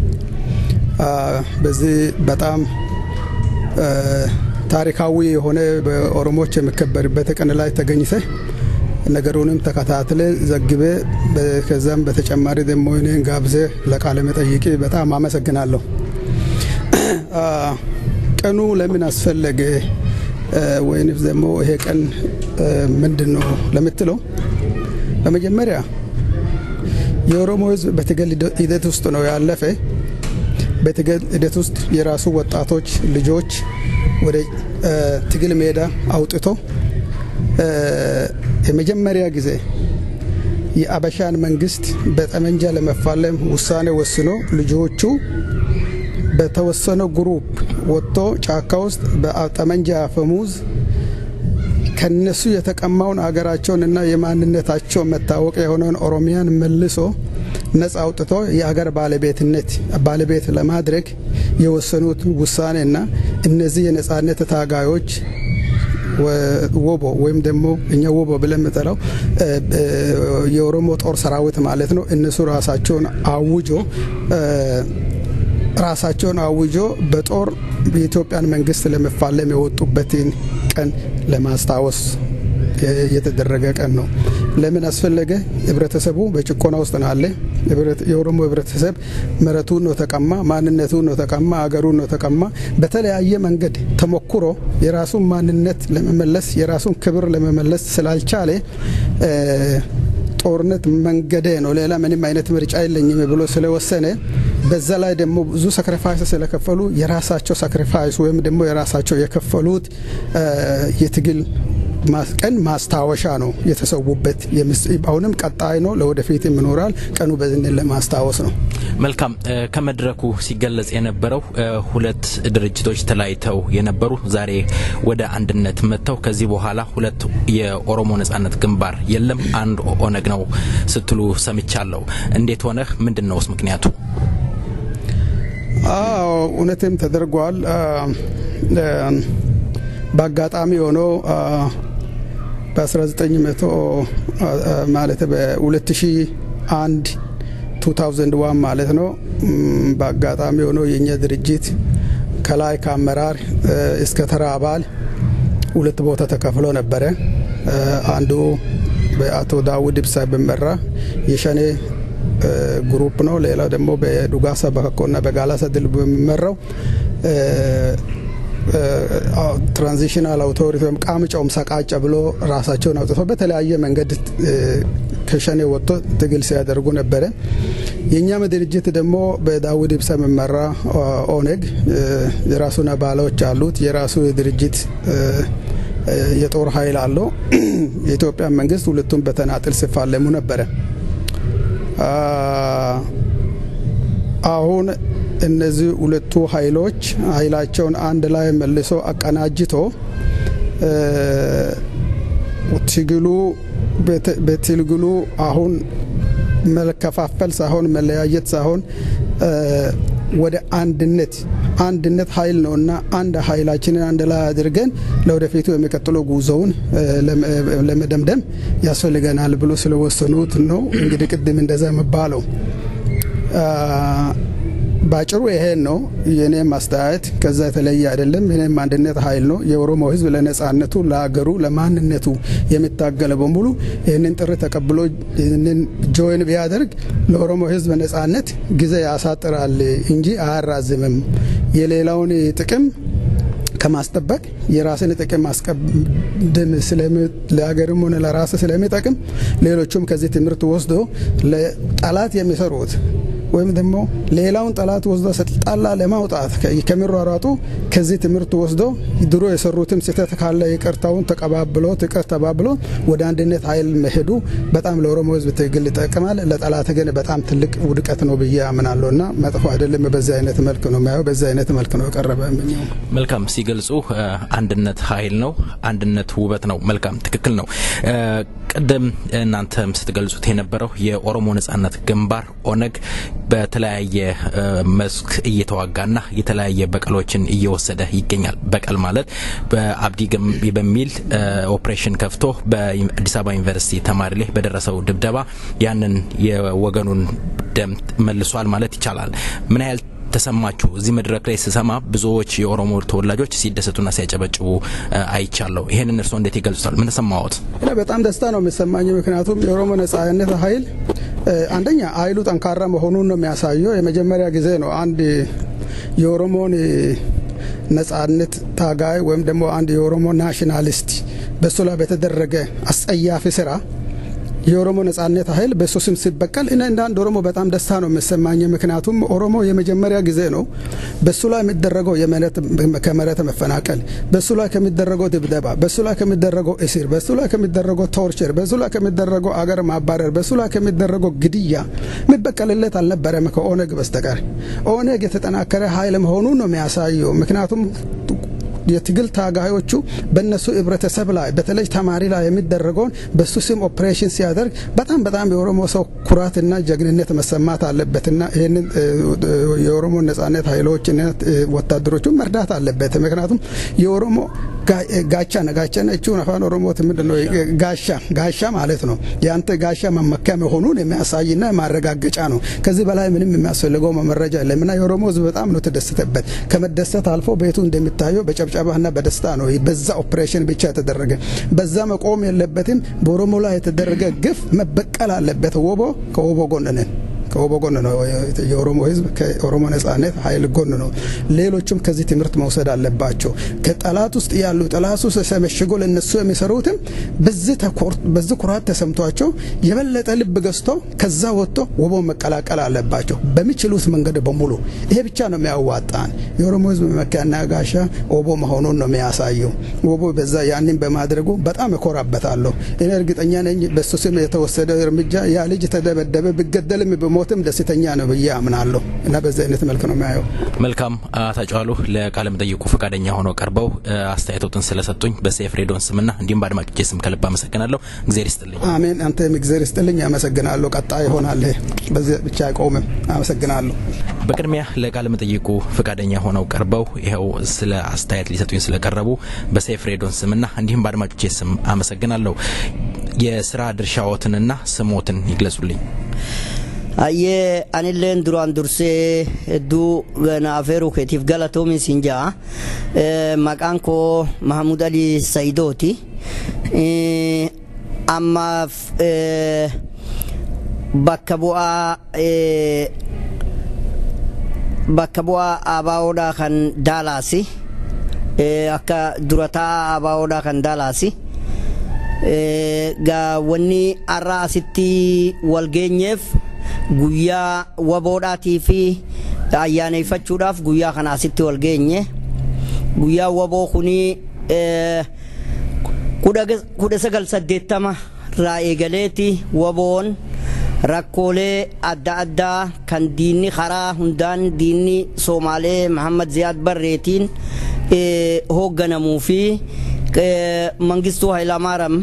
በዚህ በጣም ታሪካዊ የሆነ በኦሮሞች የሚከበርበት ቀን ላይ ተገኝተ ነገሩንም ተከታትለ ዘግበ ከዛም በተጨማሪ ደግሞ እኔን ጋብዘ ለቃለ መጠይቅ በጣም አመሰግናለሁ። ቀኑ ለምን አስፈለገ ወይንስ ደግሞ ይሄ ቀን ምንድነው ለምትለው በመጀመሪያ የኦሮሞ ሕዝብ በትግል ሂደት ውስጥ ነው ያለፈ። በትግል ሂደት ውስጥ የራሱ ወጣቶች ልጆች ወደ ትግል ሜዳ አውጥቶ የመጀመሪያ ጊዜ የአበሻን መንግስት በጠመንጃ ለመፋለም ውሳኔ ወስኖ ልጆቹ በተወሰነው ግሩፕ ወጥቶ ጫካ ውስጥ በጠመንጃ ፈሙዝ ከነሱ የተቀማውን አገራቸውንና የማንነታቸው መታወቂያ የሆነውን ኦሮሚያን መልሶ ነፃ አውጥቶ የአገር ባለቤት ለማድረግ የወሰኑት ውሳኔና እነዚህ የነጻነት ታጋዮች ወቦ ወይም ደግሞ እኛ ወቦ ብለን መጠራው የኦሮሞ ጦር ሰራዊት ማለት ነው። እነሱ ራሳቸውን አውጆ በጦር የኢትዮጵያን መንግስት ለመፋለም የወጡበትን ቀን ለማስታወስ የተደረገ ቀን ነው። ለምን አስፈለገ? ህብረተሰቡ በጭቆና ውስጥ ነው አለ። የኦሮሞ ህብረተሰብ መረቱን ነው ተቀማ፣ ማንነቱን ነው ተቀማ፣ አገሩን ነው ተቀማ። በተለያየ መንገድ ተሞክሮ የራሱን ማንነት ለመመለስ የራሱን ክብር ለመመለስ ስላልቻለ ጦርነት መንገደ ነው ሌላ ምንም አይነት ምርጫ የለኝም ብሎ ስለወሰነ በዛ ላይ ደግሞ ብዙ ሳክሪፋይስ ስለከፈሉ የራሳቸው ሳክሪፋይስ ወይም ደግሞ የራሳቸው የከፈሉት የትግል ቀን ማስታወሻ ነው የተሰውበት። አሁንም ቀጣይ ነው ለወደፊት ይኖራል። ቀኑ በዝን ለማስታወስ ነው። መልካም። ከመድረኩ ሲገለጽ የነበረው ሁለት ድርጅቶች ተላይተው የነበሩ ዛሬ ወደ አንድነት መተው ከዚህ በኋላ ሁለት የኦሮሞ ነጻነት ግንባር የለም አንድ ኦነግ ነው ስትሉ ሰምቻለሁ። እንዴት ሆነ? ምንድነውስ ምክንያቱ? እውነትም ተደርጓል። በአጋጣሚ ሆኖ በ1900 ማለት በ2001 2001 ማለት ነው። በአጋጣሚ ሆኖ የኛ ድርጅት ከላይ ከአመራር እስከ ተራ አባል ሁለት ቦታ ተከፍሎ ነበረ። አንዱ በአቶ ዳውድ ኢብሳ በመራ የሸኔ ግሩፕ ነው። ሌላው ደግሞ በዱጋሳ በከኮና በጋላሳ ድል በመመራው ትራንዚሽናል አውቶሪቲ ወይም ቃምጫውም ሰቃጫ ብሎ ራሳቸውን አውጥተው በተለያየ መንገድ ከሸኔ ወጥቶ ትግል ሲያደርጉ ነበረ። የኛም ድርጅት ደግሞ በዳውድ ኢብሳ መመራ ኦነግ የራሱን አባሎች አሉት። የራሱ ድርጅት የጦር ኃይል አለው። የኢትዮጵያ መንግስት ሁለቱም በተናጥል ሲፋለሙ ነበረ። አሁን እነዚህ ሁለቱ ኃይሎች ኃይላቸውን አንድ ላይ መልሶ አቀናጅቶ በትግሉ አሁን መከፋፈል ሳይሆን መለያየት ሳይሆን ወደ አንድነት ኃይል ነውና አንድ ኃይላችንን አንድ ላይ አድርገን ለወደፊቱ የሚቀጥለው ጉዞውን ለመደምደም ያስፈልገናል ብሎ ስለወሰኑት ነው። እንግዲህ ቅድም እንደዛ መባለው ባጭሩ ይሄን ነው የኔ ማስተያየት። ከዛ የተለየ አይደለም። የኔም አንድነት ኃይል ነው። የኦሮሞ ህዝብ ለነጻነቱ ለሀገሩ ለማንነቱ የሚታገለ በሙሉ ይህንን ጥሪ ተቀብሎ ይህንን ጆይን ቢያደርግ ለኦሮሞ ህዝብ ነጻነት ጊዜ ያሳጥራል እንጂ አያራዝምም። የሌላውን ጥቅም ከማስጠበቅ የራስን ጥቅም ማስቀደም ለሀገርም ሆነ ለራስ ስለሚጠቅም ሌሎቹም ከዚህ ትምህርት ወስዶ ለጠላት የሚሰሩት ወይም ደግሞ ሌላውን ጠላት ወስዶ ስልጣን ለማውጣት ከሚሯሯጡ ከዚህ ትምህርት ወስዶ ድሮ የሰሩትም ስህተት ካለ ይቅርታውን ተቀባብሎ ወደ አንድነት ኃይል መሄዱ በጣም ለኦሮሞ ህዝብ ትግል ይጠቅማል። ለጠላት ግን በጣም ትልቅ ውድቀት ነው ብዬ አምናለሁና መጥፎ አይደለም። በዚህ አይነት መልክ ነው ማየው። በዚህ አይነት መልክ ነው ቀረበ። መልካም ሲገልጹ አንድነት ኃይል ነው፣ አንድነት ውበት ነው። መልካም ትክክል ነው። ቀደም እናንተም ስትገልጹት የነበረው የኦሮሞ ነጻነት ግንባር ኦነግ በተለያየ መስክ እየተዋጋና የተለያየ በቀሎችን እየወሰደ ይገኛል። በቀል ማለት በአብዲ ገንቢ በሚል ኦፕሬሽን ከፍቶ በአዲስ አበባ ዩኒቨርሲቲ ተማሪ ላይ በደረሰው ድብደባ ያንን የወገኑን ደም መልሷል ማለት ይቻላል። ምን ያህል ተሰማችሁ? እዚህ መድረክ ላይ ሲሰማ ብዙዎች የኦሮሞ ተወላጆች ሲደሰቱና ሲያጨበጭቡ አይቻለሁ። ይሄንን እርሶ እንዴት ይገልጹታል? ምን ተሰማዎት? በጣም ደስታ ነው የሚሰማኝ። ምክንያቱም የኦሮሞ ነጻነት ኃይል አንደኛ ኃይሉ ጠንካራ መሆኑን ነው የሚያሳየው። የመጀመሪያ ጊዜ ነው አንድ የኦሮሞን ነጻነት ታጋይ ወይም ደግሞ አንድ የኦሮሞ ናሽናሊስት በሱ ላይ በተደረገ አስጸያፊ ስራ የኦሮሞ ነጻነት ኃይል በሶስም ሲበቀል እንደ አንድ ኦሮሞ በጣም ደስታ ነው የሚሰማኝ። ምክንያቱም ኦሮሞ የመጀመሪያ ጊዜ ነው በሱ ላይ የሚደረገው ከመሬት መፈናቀል፣ በሱ ላይ ከሚደረገው ድብደባ፣ በሱ ላይ ከሚደረገው እስር፣ በሱ ላይ ከሚደረገው ቶርቸር፣ በሱ ላይ ከሚደረገው አገር ማባረር፣ በሱ ላይ ከሚደረገው ግድያ የሚበቀልለት አልነበረም ከኦነግ በስተቀር። ኦነግ የተጠናከረ ኃይል መሆኑን ነው የሚያሳየው። ምክንያቱም የትግል ታጋዮቹ በእነሱ ህብረተሰብ ላይ በተለይ ተማሪ ላይ የሚደረገውን በሱ ስም ኦፕሬሽን ሲያደርግ በጣም የኦሮሞ ሰው ኩራትና ጀግንነት መሰማት አለበትና ይሄንን የኦሮሞ ነጻነት ኃይሎችና ወታደሮቹ መርዳት አለበት። ምክንያቱም የኦሮሞ ጋቻ ነችው አፋን ኦሮሞ ምንድነው ጋሻ ማለት ነው። ያንተ ጋሻ መመከያ መሆኑን የሚያሳይና ማረጋገጫ ነው። ከዚህ በላይ ምንም የሚያስፈልገው መረጃ የለምና የኦሮሞ ህዝብ በጣም ነው ተደሰተበት። ከመደሰት አልፎ ቤቱ እንደሚታየው በጨብጨባና በደስታ ነው በዛ ኦፕሬሽን ብቻ ተደረገ። በዛ መቆም የለበትም። በኦሮሞ ላይ የተደረገ ግፍ መበቀል አለበት። ከኦቦ ጎን ነን። ከኦቦ ጎን ነው የኦሮሞ ህዝብ ከኦሮሞ ነጻነት ኃይል ጎን ነው። ሌሎችም ከዚህ ትምህርት መውሰድ አለባቸው። ከጠላት ውስጥ ያሉ ጠላት ውስጥ ተመሽጎ ለነሱ የሚሰሩትም በዚህ ኩራት ተሰምቷቸው የበለጠ ልብ ገዝተው ከዛ ወጥቶ ኦቦ መቀላቀል አለባቸው በሚችሉት መንገድ በሙሉ። ይሄ ብቻ ነው የሚያዋጣን። የኦሮሞ ህዝብ መከያና ጋሻ ኦቦ መሆኑን ነው የሚያሳየው። ኦቦ በዛ ያንን በማድረጉ በጣም እኮራበታለሁ። እኔ እርግጠኛ ነኝ በሱ ስም የተወሰደ እርምጃ ያ ልጅ ተደበደበ ቢገደልም ሞትም ደስተኛ ነው ብዬ አምናለሁ እና በዛ አይነት መልኩ ነው የሚያየው። መልካም አታጫሉ ለቃለ መጠይቁ ፈቃደኛ ሆነው ቀርበው አስተያየቶትን ስለሰጡኝ በሴፍ ሬዲዮን ስምና እንዲሁም በአድማጮቼ ስም ከልብ አመሰግናለሁ። እግዚአብሔር ይስጥልኝ። አሜን። አንተም እግዚአብሔር ይስጥልኝ። አመሰግናለሁ። ቀጣይ ይሆናል። በዚህ ብቻ አይቆምም። አመሰግናለሁ። በቅድሚያ ለቃለ መጠይቁ ፈቃደኛ ሆነው ቀርበው ይሄው ስለ አስተያየት ሊሰጡኝ ስለቀረቡ በሴፍ ሬዲዮን ስምና እንዲሁም በአድማጮቼ ስም አመሰግናለሁ። የስራ ድርሻዎትንና ስሞትን ይግለጹልኝ። ayyee anilleen duraan dursee hedduu na afeeruu keetiif galatoomi siin jaa maqaan koo Mahamud Ali Saidooti amma bakka bu'aa ABO'dhaa kan Daalaasi akka durataa ABO'dhaa kan Daalaasi wanni arraa asitti wal geenyeef guyyaa waboodhaatii fi ayyaaneffachuudhaaf guyyaa kana asitti wal geenye guyyaa waboo kuni 1980 irraa eegaleeti waboon rakkoolee adda addaa kan diinni karaa hundaan diinni Somaalee Muhammad Ziyaad Barreetiin hoogganamuu fi Mangistuu Hayilamaariyaam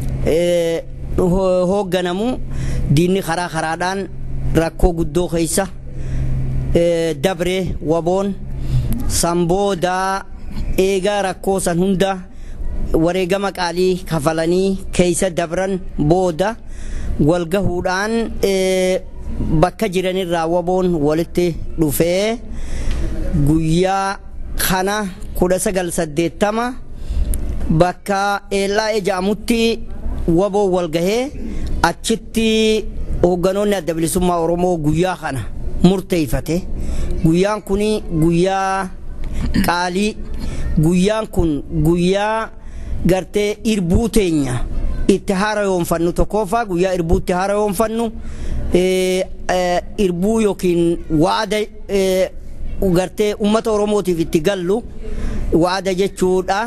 hoogganamu diinni karaa karaadhaan rakkoo guddoo keessa dabre waboon samboodaa eegaa rakkoo san hunda wareegama qaalii kafalanii keessa dabran booda walgahuudhaan bakka jiranirraa waboon walitti dhufee guyyaa kana 1980 bakka eelaa ejaamutti waboo walgahee achitti hoogganoonni adda bilisummaa Oromoo guyyaa kana murteeffate guyyaan kun guyyaa qaalii guyyaan kun guyyaa gartee irbuu teenya itti haarayoonfannu tokkoffaa guyyaa irbuu itti haarayoonfannu irbuu yookiin waada gartee ummata Oromootiif itti gallu waada jechuudha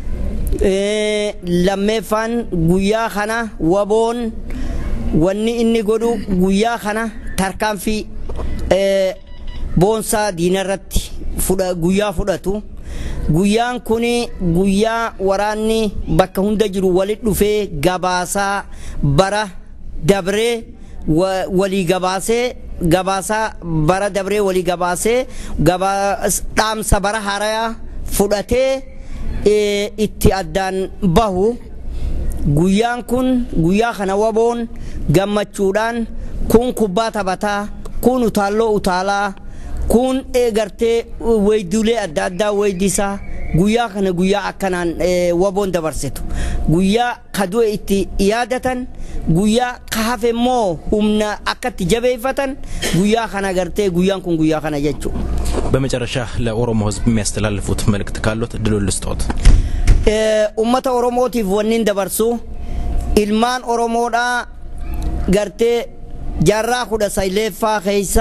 lammeeffaan guyyaa kana waboon wanni inni godhu guyyaa kana tarkaanfii boonsaa diinarratti guyyaa fudhatu guyyaan kun guyyaa waraanni bakka hunda jiru walit dhufee gabaasaa bara dabree walii gabaasaa bara dabree walii gabaasee dhaamsa bara haaraa fudhatee itti addaan bahu guyyaan kun guyyaa kana waboon gammachuudhaan kun kubbaa taphataa kun utaalloo utaalaa kun eegartee wayduulee adda addaa waydisaa guyyaa kana guyyaa akkanaan waboon dabarsitu guyyaa kaduu itti yaadatan guyyaa kahafe immoo humna akkatti jabeeffatan guyyaa kana gartee guyyaan kun guyyaa kana jechuudha. በመጨረሻ ለኦሮሞ ህዝብ የሚያስተላልፉት መልእክት ካሉት ድሉን ልስጦት። ummata Oromootiif wannin dabarsu ilmaan Oromoodhaa gartee jaarraa 19ffaa keessa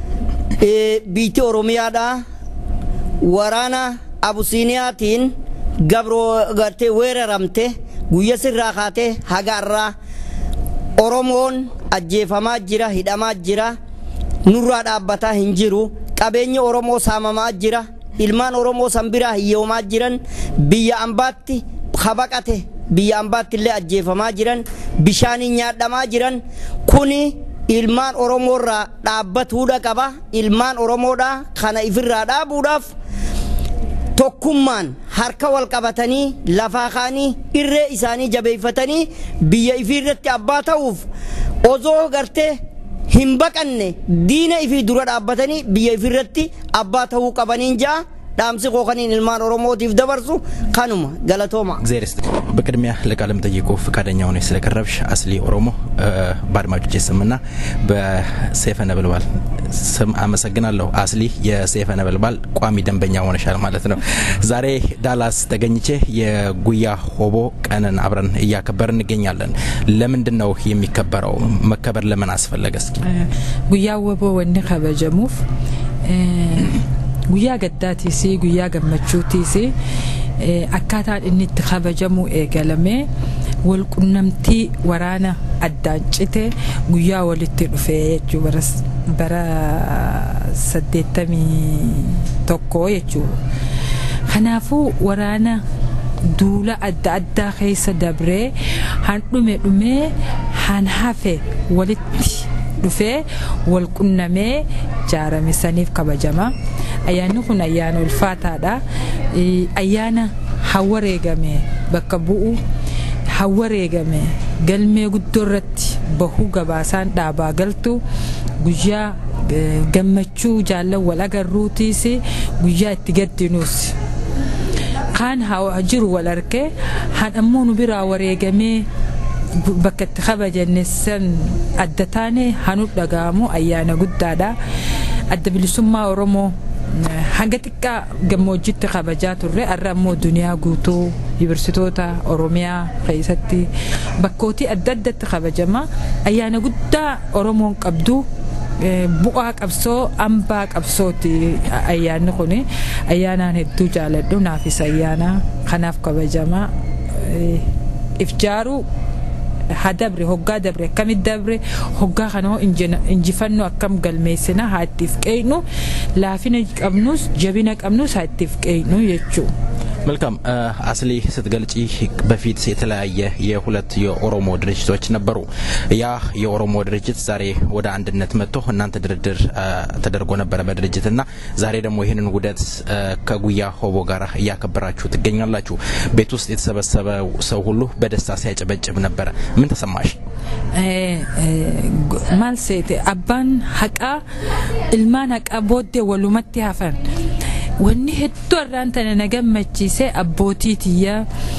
biitti Oromiyaadhaa waraana Abusiiniyaatiin gabroo gartee weeraramte guyyaa sirraa kaatee hagaarraa Oromoon ajjeefamaa jira hidhamaa jira nurraa dhaabbataa hin jiru qabeenyi Oromoo saamamaa jira ilmaan Oromoo sanbiraa hiyyoomaa jiran biyya ambaatti habaqate biyya ambaatti illee ajjeefamaa jiran bishaaniin nyaadhamaa jiran kuni ilmaan Oromoorraa dhaabbatuudha qaba ilmaan Oromoodhaa kana ifirraa dhaabuudhaaf tokkummaan harka wal qabatanii lafaa kaanii irree isaanii jabeeffatanii biyya ifirratti abbaa ta'uuf ozoo gartee hin baqanne diina ifii dura dhaabbatanii biyya ifirratti abbaa ta'uu qabaniin jaa dhaamsi qoqaniin ilmaan Oromootiif dabarsu kanuma galatooma እግዚአብሔር ይስጥልኝ። በቅድሚያ ለቃለ መጠይቁ ፈቃደኛ ሆነሽ ስለቀረብሽ አስሊ ኦሮሞ በአድማጮች ስምና በሰይፈ ነበልባል ስም አመሰግናለሁ። አስሊ የሰይፈ ነበልባል ቋሚ ደንበኛ ሆነሻል ማለት ነው። ዛሬ ዳላስ ተገኝቼ የጉያ ሆቦ ቀንን አብረን እያከበርን እንገኛለን። ለምንድን ነው የሚከበረው? መከበር ለምን አስፈለገ? እስኪ ጉያ ሆቦ ወንደ ከበጀሙፍ guyyaa gaddaatiisi guyyaa gammachuutiisi akkaataan inni itti kabajamu eegalame wal qunnamtii waraana addaan cite guyyaa walitti dhufee jechuudha bara 81 jechuudha kanaafuu waraana duula adda addaa keessa dabree han dhume han hafe walitti dhufee wal qunnamee jaarame saniif kabajama ayyaanni kun ayyaana ulfaataadha ayyaana hawareegame bakka bu'u hawareegame galmee guddoo irratti bahuu gabaasaan dhaabaa galtu guyyaa gammachuu jaallan wal agarruutiis guyyaa itti gaddinuus kaan haa jiru wal arkee haan ammoo nu biraa wareegamee bakka itti kabajanne san adda taane hanu dhagaamu ayyaana guddaadha adda bilisummaa Oromoo hanga xiqqaa gammoojjitti kabajaa turre arra ammoo duniyaa guutuu yuuniversitoota Oromiyaa keessatti bakkootii adda addatti kabajama ayyaana guddaa Oromoon qabdu bu'aa qabsoo ambaa qabsooti ayyaanni kun ayyaanaan hedduu jaaladhu naafis ayyaana kanaaf kabajama ifjaaru hadabre hoggaa dabre akkamit dabre hoggaa kanoo injifannoo akkam galmeessina haa ittiif qeeynu laafina qabnus jabina qabnus haa ittiif qeeynu jechuu መልካም አስሊ ስትገልጪ በፊት የተለያየ የሁለት የኦሮሞ ድርጅቶች ነበሩ ያ የኦሮሞ ድርጅት ዛሬ ወደ አንድነት መጥቶ እናንተ ድርድር ተደርጎ ነበር በድርጅትና ዛሬ ደግሞ ይሄንን ውደት ከጉያ ሆቦ ጋር ያከበራችሁ ትገኛላችሁ ቤት ውስጥ የተሰበሰበ ሰው ሁሉ በደስታ ሲያጨበጭብ ነበር ምን ተሰማሽ ማልሴት አባን ሐቃ ኢልማን ሐቃ ቦዴ ወሉመት ያፈን wanni hedduu arraantana nagammachiise abbootii tiyya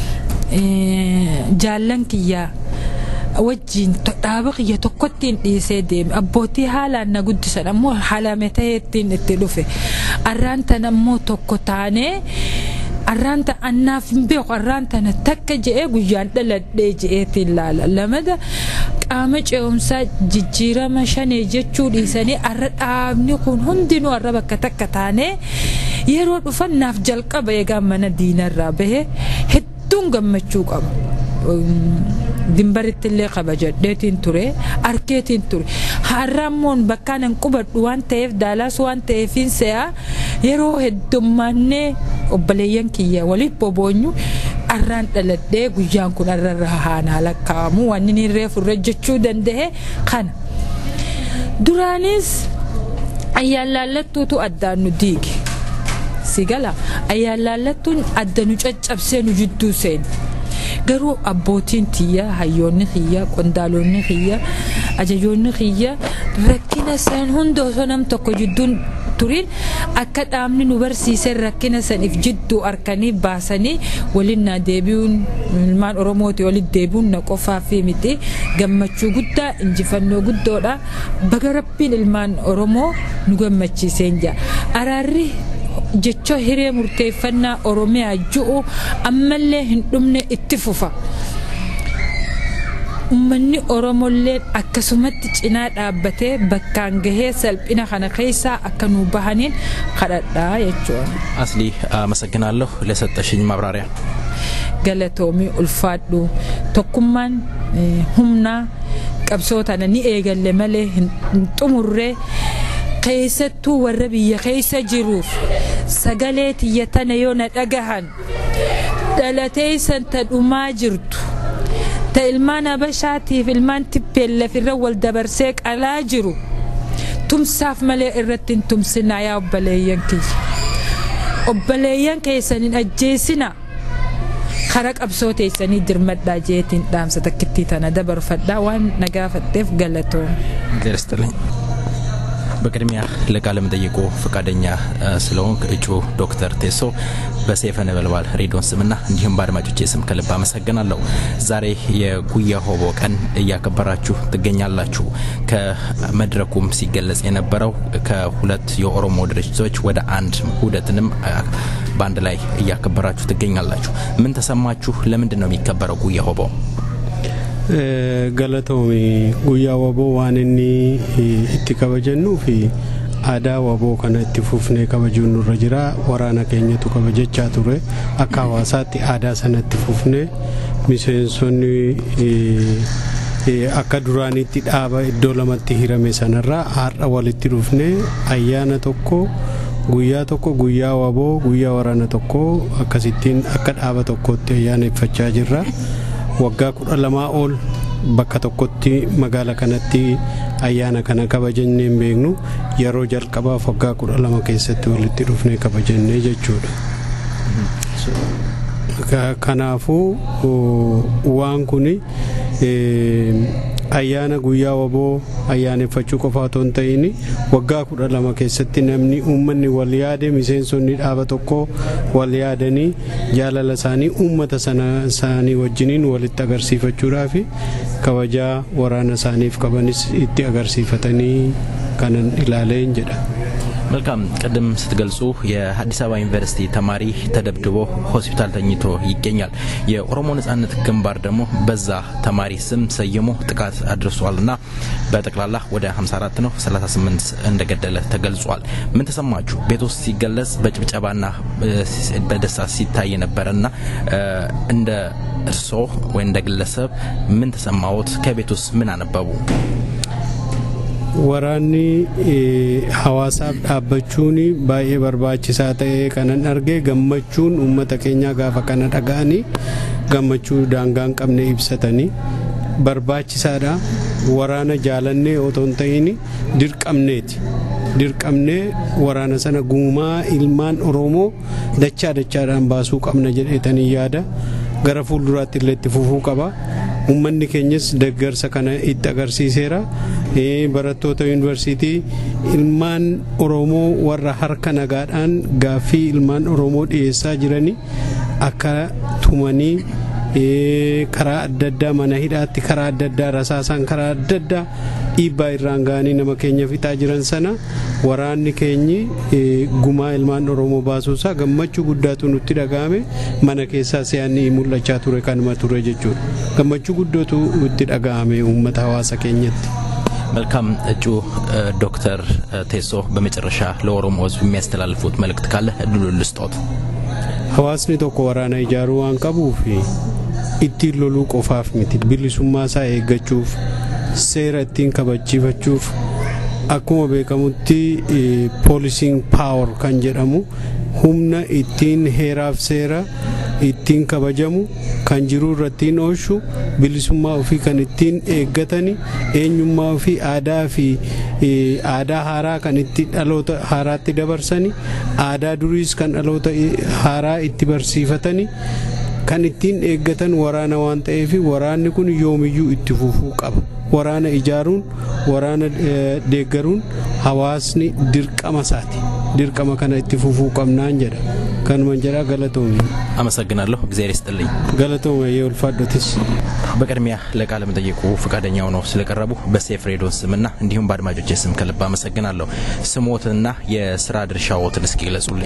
jaallan kiyya wajjin dhaaba kiyya tokkottiin dhiisee deeme abbootii haalaan na guddisan ammoo haalame ta'eettiin itti dhufe arraantana ammoo tokko taanee arraanta annaaf hin beeku arraantana takka je'ee guyyaan dhaladhee je'eetiin laala lamada qaama ce'umsaa jijjiirama shanee jechuu dhiisanii arra dhaabni kun hundinuu arra bakka takka taanee yeroo dhufannaaf jalqaba eegaa mana diinarraa bahe hedduun gammachuu qabu dimbaritti illee kabajadheetiin ture arkeetiin ture har'ammoon bakkaanan qubadhu waan ta'eef daalaas waan ta'eefin se'a yeroo heddummaannee obbaleeyyan kiyya waliif boboonyu arraan dhaladhee guyyaan kun arrarraa haanaa lakkaa'amu waan inni reefurre jechuu danda'e kana duraanis ayyaalaallattuutu addaan nu diige sigala ayyaalaallattuun adda nu caccabsee nu jidduu seen garuu abbootiin tiyya hayyoonni kiyya qondaaloonni kiyya ajajoonni kiyya rakkina san hunda osoo nam tokko jidduun turin akka dhaamni nu barsiisee rakkina saniif jidduu arkanii baasanii waliin na deebi'uun ilmaan Oromooti waliin deebi'uun na qofaa fi miti gammachuu guddaa injifannoo guddoodha baga rabbiin ilmaan Oromoo nu gammachiiseen jaa araarri jecha hiree murteeffannaa Oromiyaa ju'u ammallee hin dhumne itti fufa ummanni Oromollee akkasumatti cinaa dhaabbatee bakkaan gahee salphina kana keessaa akka nu bahaniin kadhadhaa jechuudha አስሊ አመሰግናለሁ ለሰጠሽኝ ማብራሪያ ገለቶሚ ኡልፋዱ tokkummaan humna qabsootana ni eegalle malee hin xumurre keessattuu warra biyya keessa jiruuf sagalee tiyyatana yoo na dhagahan dhalatee santa dhumaa jirtu ta ilmaan abashaatiif ilmaan tippeellaf irra wal dabarsee qalaa jiru tumsaaf malee irratti hin tumsinaa yaa obbaleeyyan keessaniin ajjeesina kara qabsoo teessanii dirmadhaa jeetiin dhaamsa takkittii tana dabarfadhaa waan nagaafatteef galatoo በቅድሚያ ለቃለ መጠይቁ ፈቃደኛ ስለሆንክ እጩ ዶክተር ቴሶ በሰይፈ ነበልባል ሬዲዮን ስምና እንዲሁም በአድማጮቼ ስም ከልብ አመሰግናለሁ ዛሬ የጉያ ሆቦ ቀን እያከበራችሁ ትገኛላችሁ ከመድረኩም ሲገለጽ የነበረው ከሁለት የኦሮሞ ድርጅቶች ወደ አንድ ውህደትንም ባንድ ላይ እያከበራችሁ ትገኛላችሁ ምን ተሰማችሁ ለምንድን ነው የሚከበረው ጉያ ሆቦ galatomi guyyaa waboo waan inni itti kabajannuu fi aadaa waboo kana itti fufnee kabajuun nurra jira waraana keenyatu kabajachaa ture akka hawaasaatti aadaa sanatti fufnee miseensonni akka duraanitti dhaaba iddoo lamatti hirame sanarraa har'a walitti dhufnee ayyaana tokko guyyaa waboo guyyaa waraana tokko akkasittiin akka dhaaba tokkotti ayyaaneffachaa jirra waggaa 12 ol bakka tokkotti magaala kanatti ayyaana kana kabajannee beeknu yeroo jalqabaaf waggaa 12 keessatti walitti dhufnee kabajannee jechuudha kanaafuu waan kun ayyaana guyyaa waboo ayyaaneffachuu qofa otoo hin ta'in waggaa 12 keessatti namni uummanni wal yaade miseensonni dhaaba tokko wal yaadanii jaalala isaanii uummata isaanii wajjiniin walitti agarsiifachuudhaaf kabajaa waraana isaaniif qabanis itti agarsiifatanii kanan ilaaleen jedha. መልካም ቀደም ስትገልጹ የአዲስ አበባ ዩኒቨርሲቲ ተማሪ ተደብድቦ ሆስፒታል ተኝቶ ይገኛል። የኦሮሞ ነጻነት ግንባር ደግሞ በዛ ተማሪ ስም ሰይሞ ጥቃት አድርሷልና በጠቅላላ ወደ 54 ነው 38 እንደገደለ ተገልጿል። ምን ተሰማችሁ? ቤት ውስጥ ሲገለጽ በጭብጨባና በደስታ ሲታይ ነበርና እንደ እርሶ ወይ እንደ ግለሰብ ምን ተሰማዎት? ከቤት ውስጥ ምን አነበቡ? waraanni hawaasaaf dhaabbachuun baay'ee barbaachisaa ta'ee kanan arge gammachuun uummata keenya gaafa kana dhaga'anii gammachuu daangaa hin qabne ibsatanii barbaachisaadha. waraana jaalannee otoo hin ta'in dirqamnee waraana sana guumaa ilmaan Oromoo dachaadhaan baasuu qabna jedhetanii yaada gara fuulduraatti illee itti fufuu qaba. ummanni keenyas deeggarsa kana itti agarsiiseera. barattoota yuunivarsiitii ilmaan Oromoo warra harka nagaadhaan gaaffii ilmaan Oromoo dhiyeessaa jiranii akka tumanii karaa adda addaa mana hidhaatti karaa adda addaa rasaasaan karaa adda addaa dhiibbaa irraan ga'anii nama keenya fixaa jiran sana waraanni keenyi gumaa ilmaan Oromoo baasuusaa gammachuu guddaatu nutti dhaga'ame. mana keessaa siyaanni mul'achaa ture kanuma ture jechuudha. gammachuu guddootu nutti dhaga'ame uummata hawaasa keenyatti. መልካም እጩ ዶክተር ቴሶ በመጨረሻ ለኦሮሞ ህዝብ የሚያስተላልፉት መልእክት ካለ እድሉን ልስጦት። hawaasni tokko waraana ijaaruu waan qabuuf ittiin loluu qofaaf miti bilisummaa isaa eeggachuuf seera ittiin kabachiifachuuf akkuma beekamutti policing power kan jedhamu humna ittiin heeraaf seera ittiin kabajamu kan jiru irrattiin ooshu bilisummaa ofii kan ittiin eeggatani eenyummaa ofii aadaa haaraa kan itti dhaloota haaraatti dabarsani aadaa duriis kan dhaloota haaraa itti barsiifatani kan ittiin eeggatan waraana waan ta'eef waraanni kun yoomiyyuu itti fufuu qaba. waraana ijaaruun waraana deeggaruun hawaasni dirqama isaati. dirqama kana itti fufuu qabnaan jedha. kanuma jedha galatoomii. አመሰግናለሁ። እግዚአብሔር ይስጥልኝ። galatoomii የወልፋዶትስ በቅድሚያ ለቃለ መጠይቁ ፈቃደኛ ሆነው ስለቀረቡ በሴፍ ሬዲዮ ስምና እንዲሁም በአድማጮቼ ስም ከልብ አመሰግናለሁ። ስሞትና የሥራ ድርሻዎትን እስኪ ግለጹልኝ።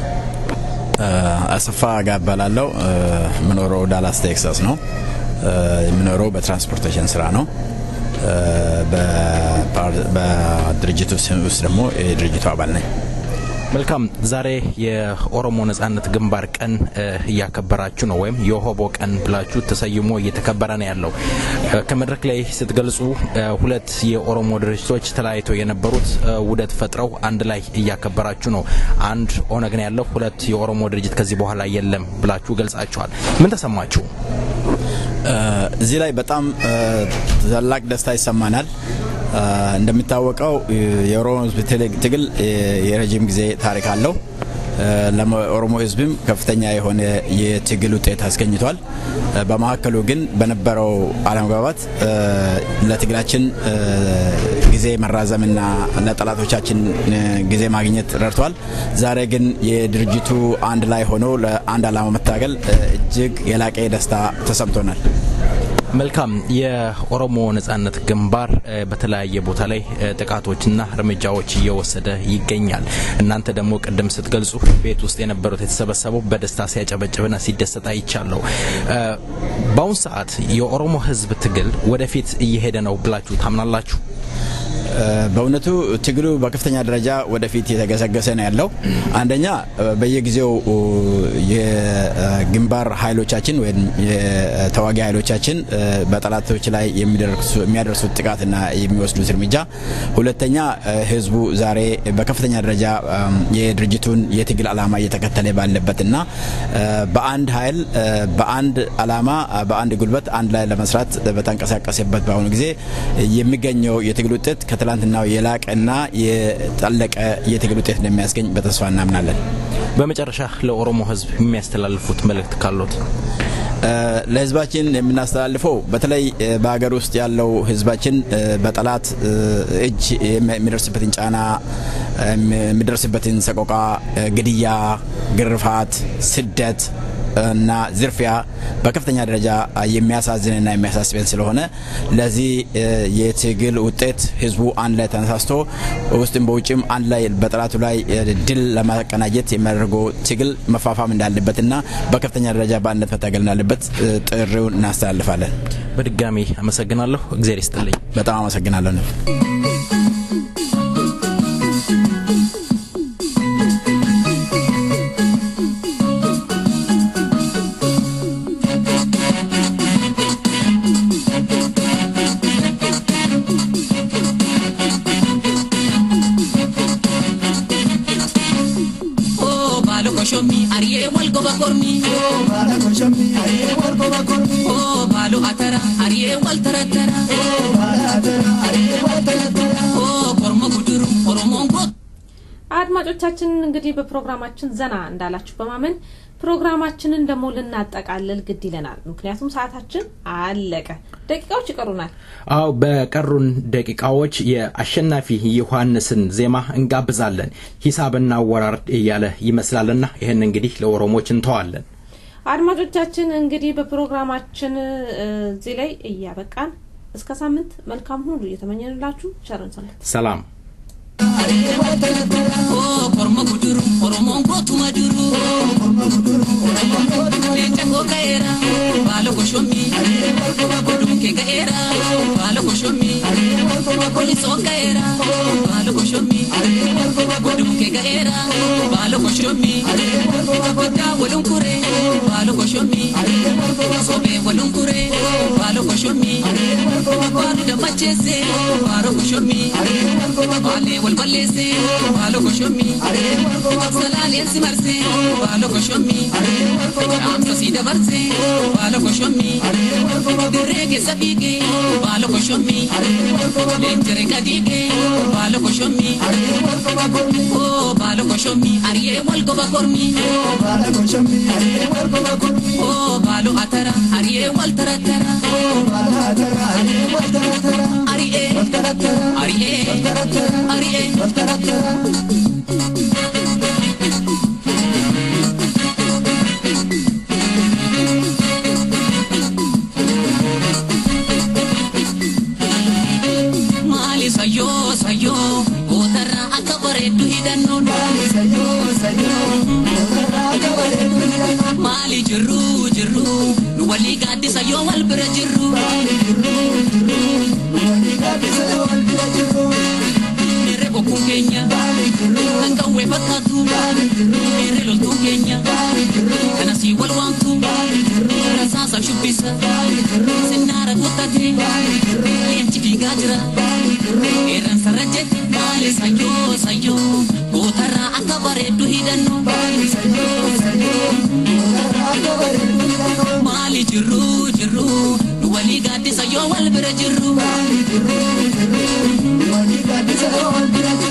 አሰፋ ጋባላለው ምኖረው ዳላስ ቴክሳስ ነው። ምኖረው በትራንስፖርቴሽን ስራ ነው። በድርጅቱ ውስጥ ደግሞ የድርጅቱ አባል ነኝ። መልካም ዛሬ የኦሮሞ ነጻነት ግንባር ቀን እያከበራችሁ ነው ወይም የሆቦ ቀን ብላችሁ ተሰይሞ እየተከበረ ነው ያለው። ከመድረክ ላይ ስትገልጹ ሁለት የኦሮሞ ድርጅቶች ተለያይተው የነበሩት ውደት ፈጥረው አንድ ላይ እያከበራችሁ ነው። አንድ ኦነግ ነው ያለው፣ ሁለት የኦሮሞ ድርጅት ከዚህ በኋላ የለም ብላችሁ ገልጻችኋል። ምን ተሰማችሁ? እዚህ ላይ በጣም ታላቅ ደስታ ይሰማናል። እንደሚታወቀው የኦሮሞ ህዝብ ትግል የረጅም ጊዜ ታሪክ አለው። ለኦሮሞ ህዝብም ከፍተኛ የሆነ የትግል ውጤት አስገኝቷል። በመሐከሉ ግን በነበረው አለመግባባት ለትግላችን ጊዜ መራዘምና ለጠላቶቻችን ጊዜ ማግኘት ረድቷል። ዛሬ ግን የድርጅቱ አንድ ላይ ሆኖ ለአንድ ዓላማ መታገል እጅግ የላቀ ደስታ ተሰምቶናል። መልካም የኦሮሞ ነጻነት ግንባር በተለያየ ቦታ ላይ ጥቃቶችና እርምጃዎች እየወሰደ ይገኛል። እናንተ ደግሞ ቀደም ስትገልጹ ቤት ውስጥ የነበሩት የተሰበሰበው በደስታ ሲያጨበጭብና ሲደሰት አይቻለው። በአሁን ሰዓት የኦሮሞ ህዝብ ትግል ወደፊት እየሄደ ነው ብላችሁ ታምናላችሁ? በእውነቱ ትግሉ በከፍተኛ ደረጃ ወደፊት የተገሰገሰ ነው ያለው። አንደኛ በየጊዜው የግንባር ኃይሎቻችን ወይም የተዋጊ ኃይሎቻችን በጠላቶች ላይ የሚያደርሱት ጥቃትና የሚወስዱት እርምጃ፣ ሁለተኛ ህዝቡ ዛሬ በከፍተኛ ደረጃ የድርጅቱን የትግል ዓላማ እየተከተለ ባለበትና በአንድ ኃይል በአንድ ዓላማ በአንድ ጉልበት አንድ ላይ ለመስራት በተንቀሳቀሰበት በአሁኑ ጊዜ የሚገኘው የትግል ውጤት ከትላንትናው የላቀና የጠለቀ የትግል ውጤት እንደሚያስገኝ በተስፋ እናምናለን። በመጨረሻ ለኦሮሞ ህዝብ የሚያስተላልፉት መልእክት ካሎት? ለህዝባችን የምናስተላልፈው በተለይ በአገር ውስጥ ያለው ህዝባችን በጠላት እጅ የሚደርስበትን ጫና የሚደርስበትን ሰቆቃ ግድያ ግርፋት ስደት እና ዝርፊያ በከፍተኛ ደረጃ የሚያሳዝንና የሚያሳስበን ስለሆነ ለዚህ የትግል ውጤት ህዝቡ አንድ ላይ ተነሳስቶ ውስጥም በውጭም አንድ ላይ በጠላቱ ላይ ድል ለማቀናጀት የሚያደርገው ትግል መፋፋም እንዳለበትና በከፍተኛ ደረጃ በአንድነት መታገል እንዳለበት ጥሪውን እናስተላልፋለን። በድጋሚ አመሰግናለሁ። እግዚአብሔር ይስጥልኝ። በጣም አመሰግናለሁ። አድማጮቻችን እንግዲህ በፕሮግራማችን ዘና እንዳላችሁ በማመን ፕሮግራማችንን ደሞ ልናጠቃልል ግድ ይለናል። ምክንያቱም ሰዓታችን አለቀ። ደቂቃዎች ይቀሩናል። አው በቀሩን ደቂቃዎች የአሸናፊ ዮሐንስን ዜማ እንጋብዛለን። ሂሳብና ወራር እያለ ይመስላልና ይሄን እንግዲህ ለኦሮሞች እንተዋለን። አድማጮቻችን እንግዲህ በፕሮግራማችን እዚህ ላይ እያበቃን እስከ ሳምንት መልካም ሁሉ እየተመኘንላችሁ ቸርን ሰላም korma guduru oromon gotu maduru lenta gokaera balo koshomi godum ke gaera balo koshomi poliso gaera balo koshomi godum ke gaera balo koshomi goda wolun kure balo koshomi sobe wolun kure balo koshomi balo da machese balo koshomi bale والبلسي بالو كشومي سلالي سمرسي بالو كشومي امس سيده برسي بالو كشومي دريكي سبيكي بالو كشومي لنجري كديكي بالو كشومي او بالو كشومي اريه والكو بكورمي بالو كشومي اريه والكو بكورمي او بالو اترا اريه والترترا او بالو اترا اريه والترترا اريه والترترا اريه والترترا اريه Mali sayo sayo otara akabare duhidano Mali sayo sayo otara akabare duhidano Mali jiru jiru nuwali gadi sayo walbira jiru Mali jiru jiru nuwali gadi sayo walbira jiru Kenya Nanga weba katu Mere lo tu Kenya Kana si walwantu Rasasa shupisa Senara kutate Yenchi gajra Eran sarajet Mali sayo sayo Otara akabare duhidano Mali sayo sayo Otara akabare duhidano Mali jiru jiru Nuwali gati sayo walbira jiru Mali jiru jiru Nuwali gati sayo walbira jiru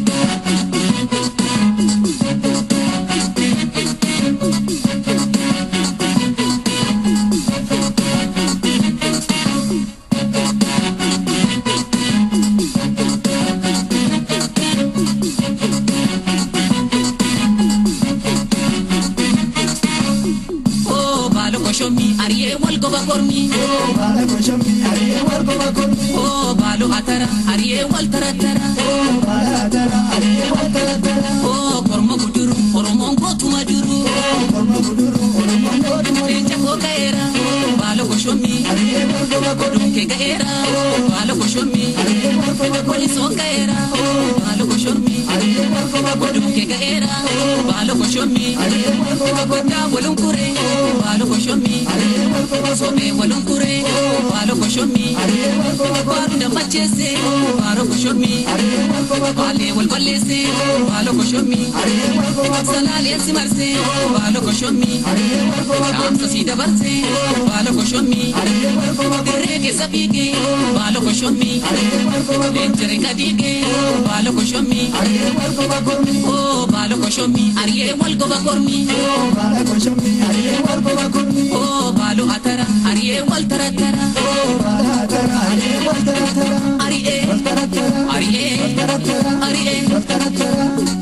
Salali simarse balo koshomi amsa sida barse balo koshomi dereke sabige balo koshomi lenjere kadike balo koshomi o balo koshomi ariye walgo kormi bala koshami ariye wal goba kormi oh balu atara ariye wal taratara oh bala atara ariye wal taratara ariye wal taratara ariye wal taratara ariye wal taratara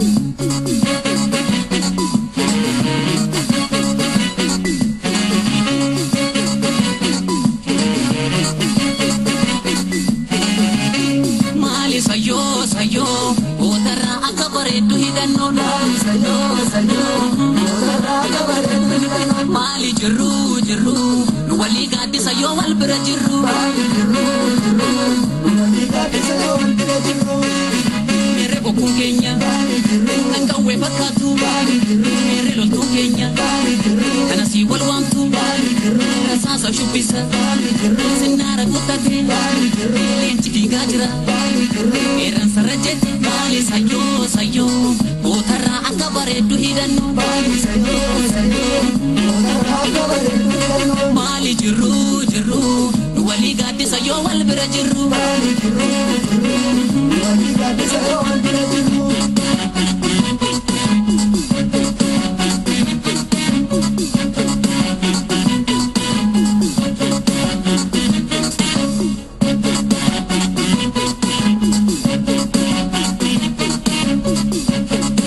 mali sayo sayo otara akabare du hidanno sayo sayo otara akabare du hidanno mali jiru jiru wali gadi sayo wal bira jiru mali jiru jiru wali gadi sayo wal bira jiru mere boku kenya nakawe bakatu mere lontu kenya kana si wal wantu sasa shupisa sinara kutate lenchi digajra eran sarajete mali sayo sayo otara akabare du hidanno sayo sayo otara akabare du hidanno mali jiru jiru wali gadi sayo wal bira jiru mali jiru jiru wali gadi sayo wal bira jiru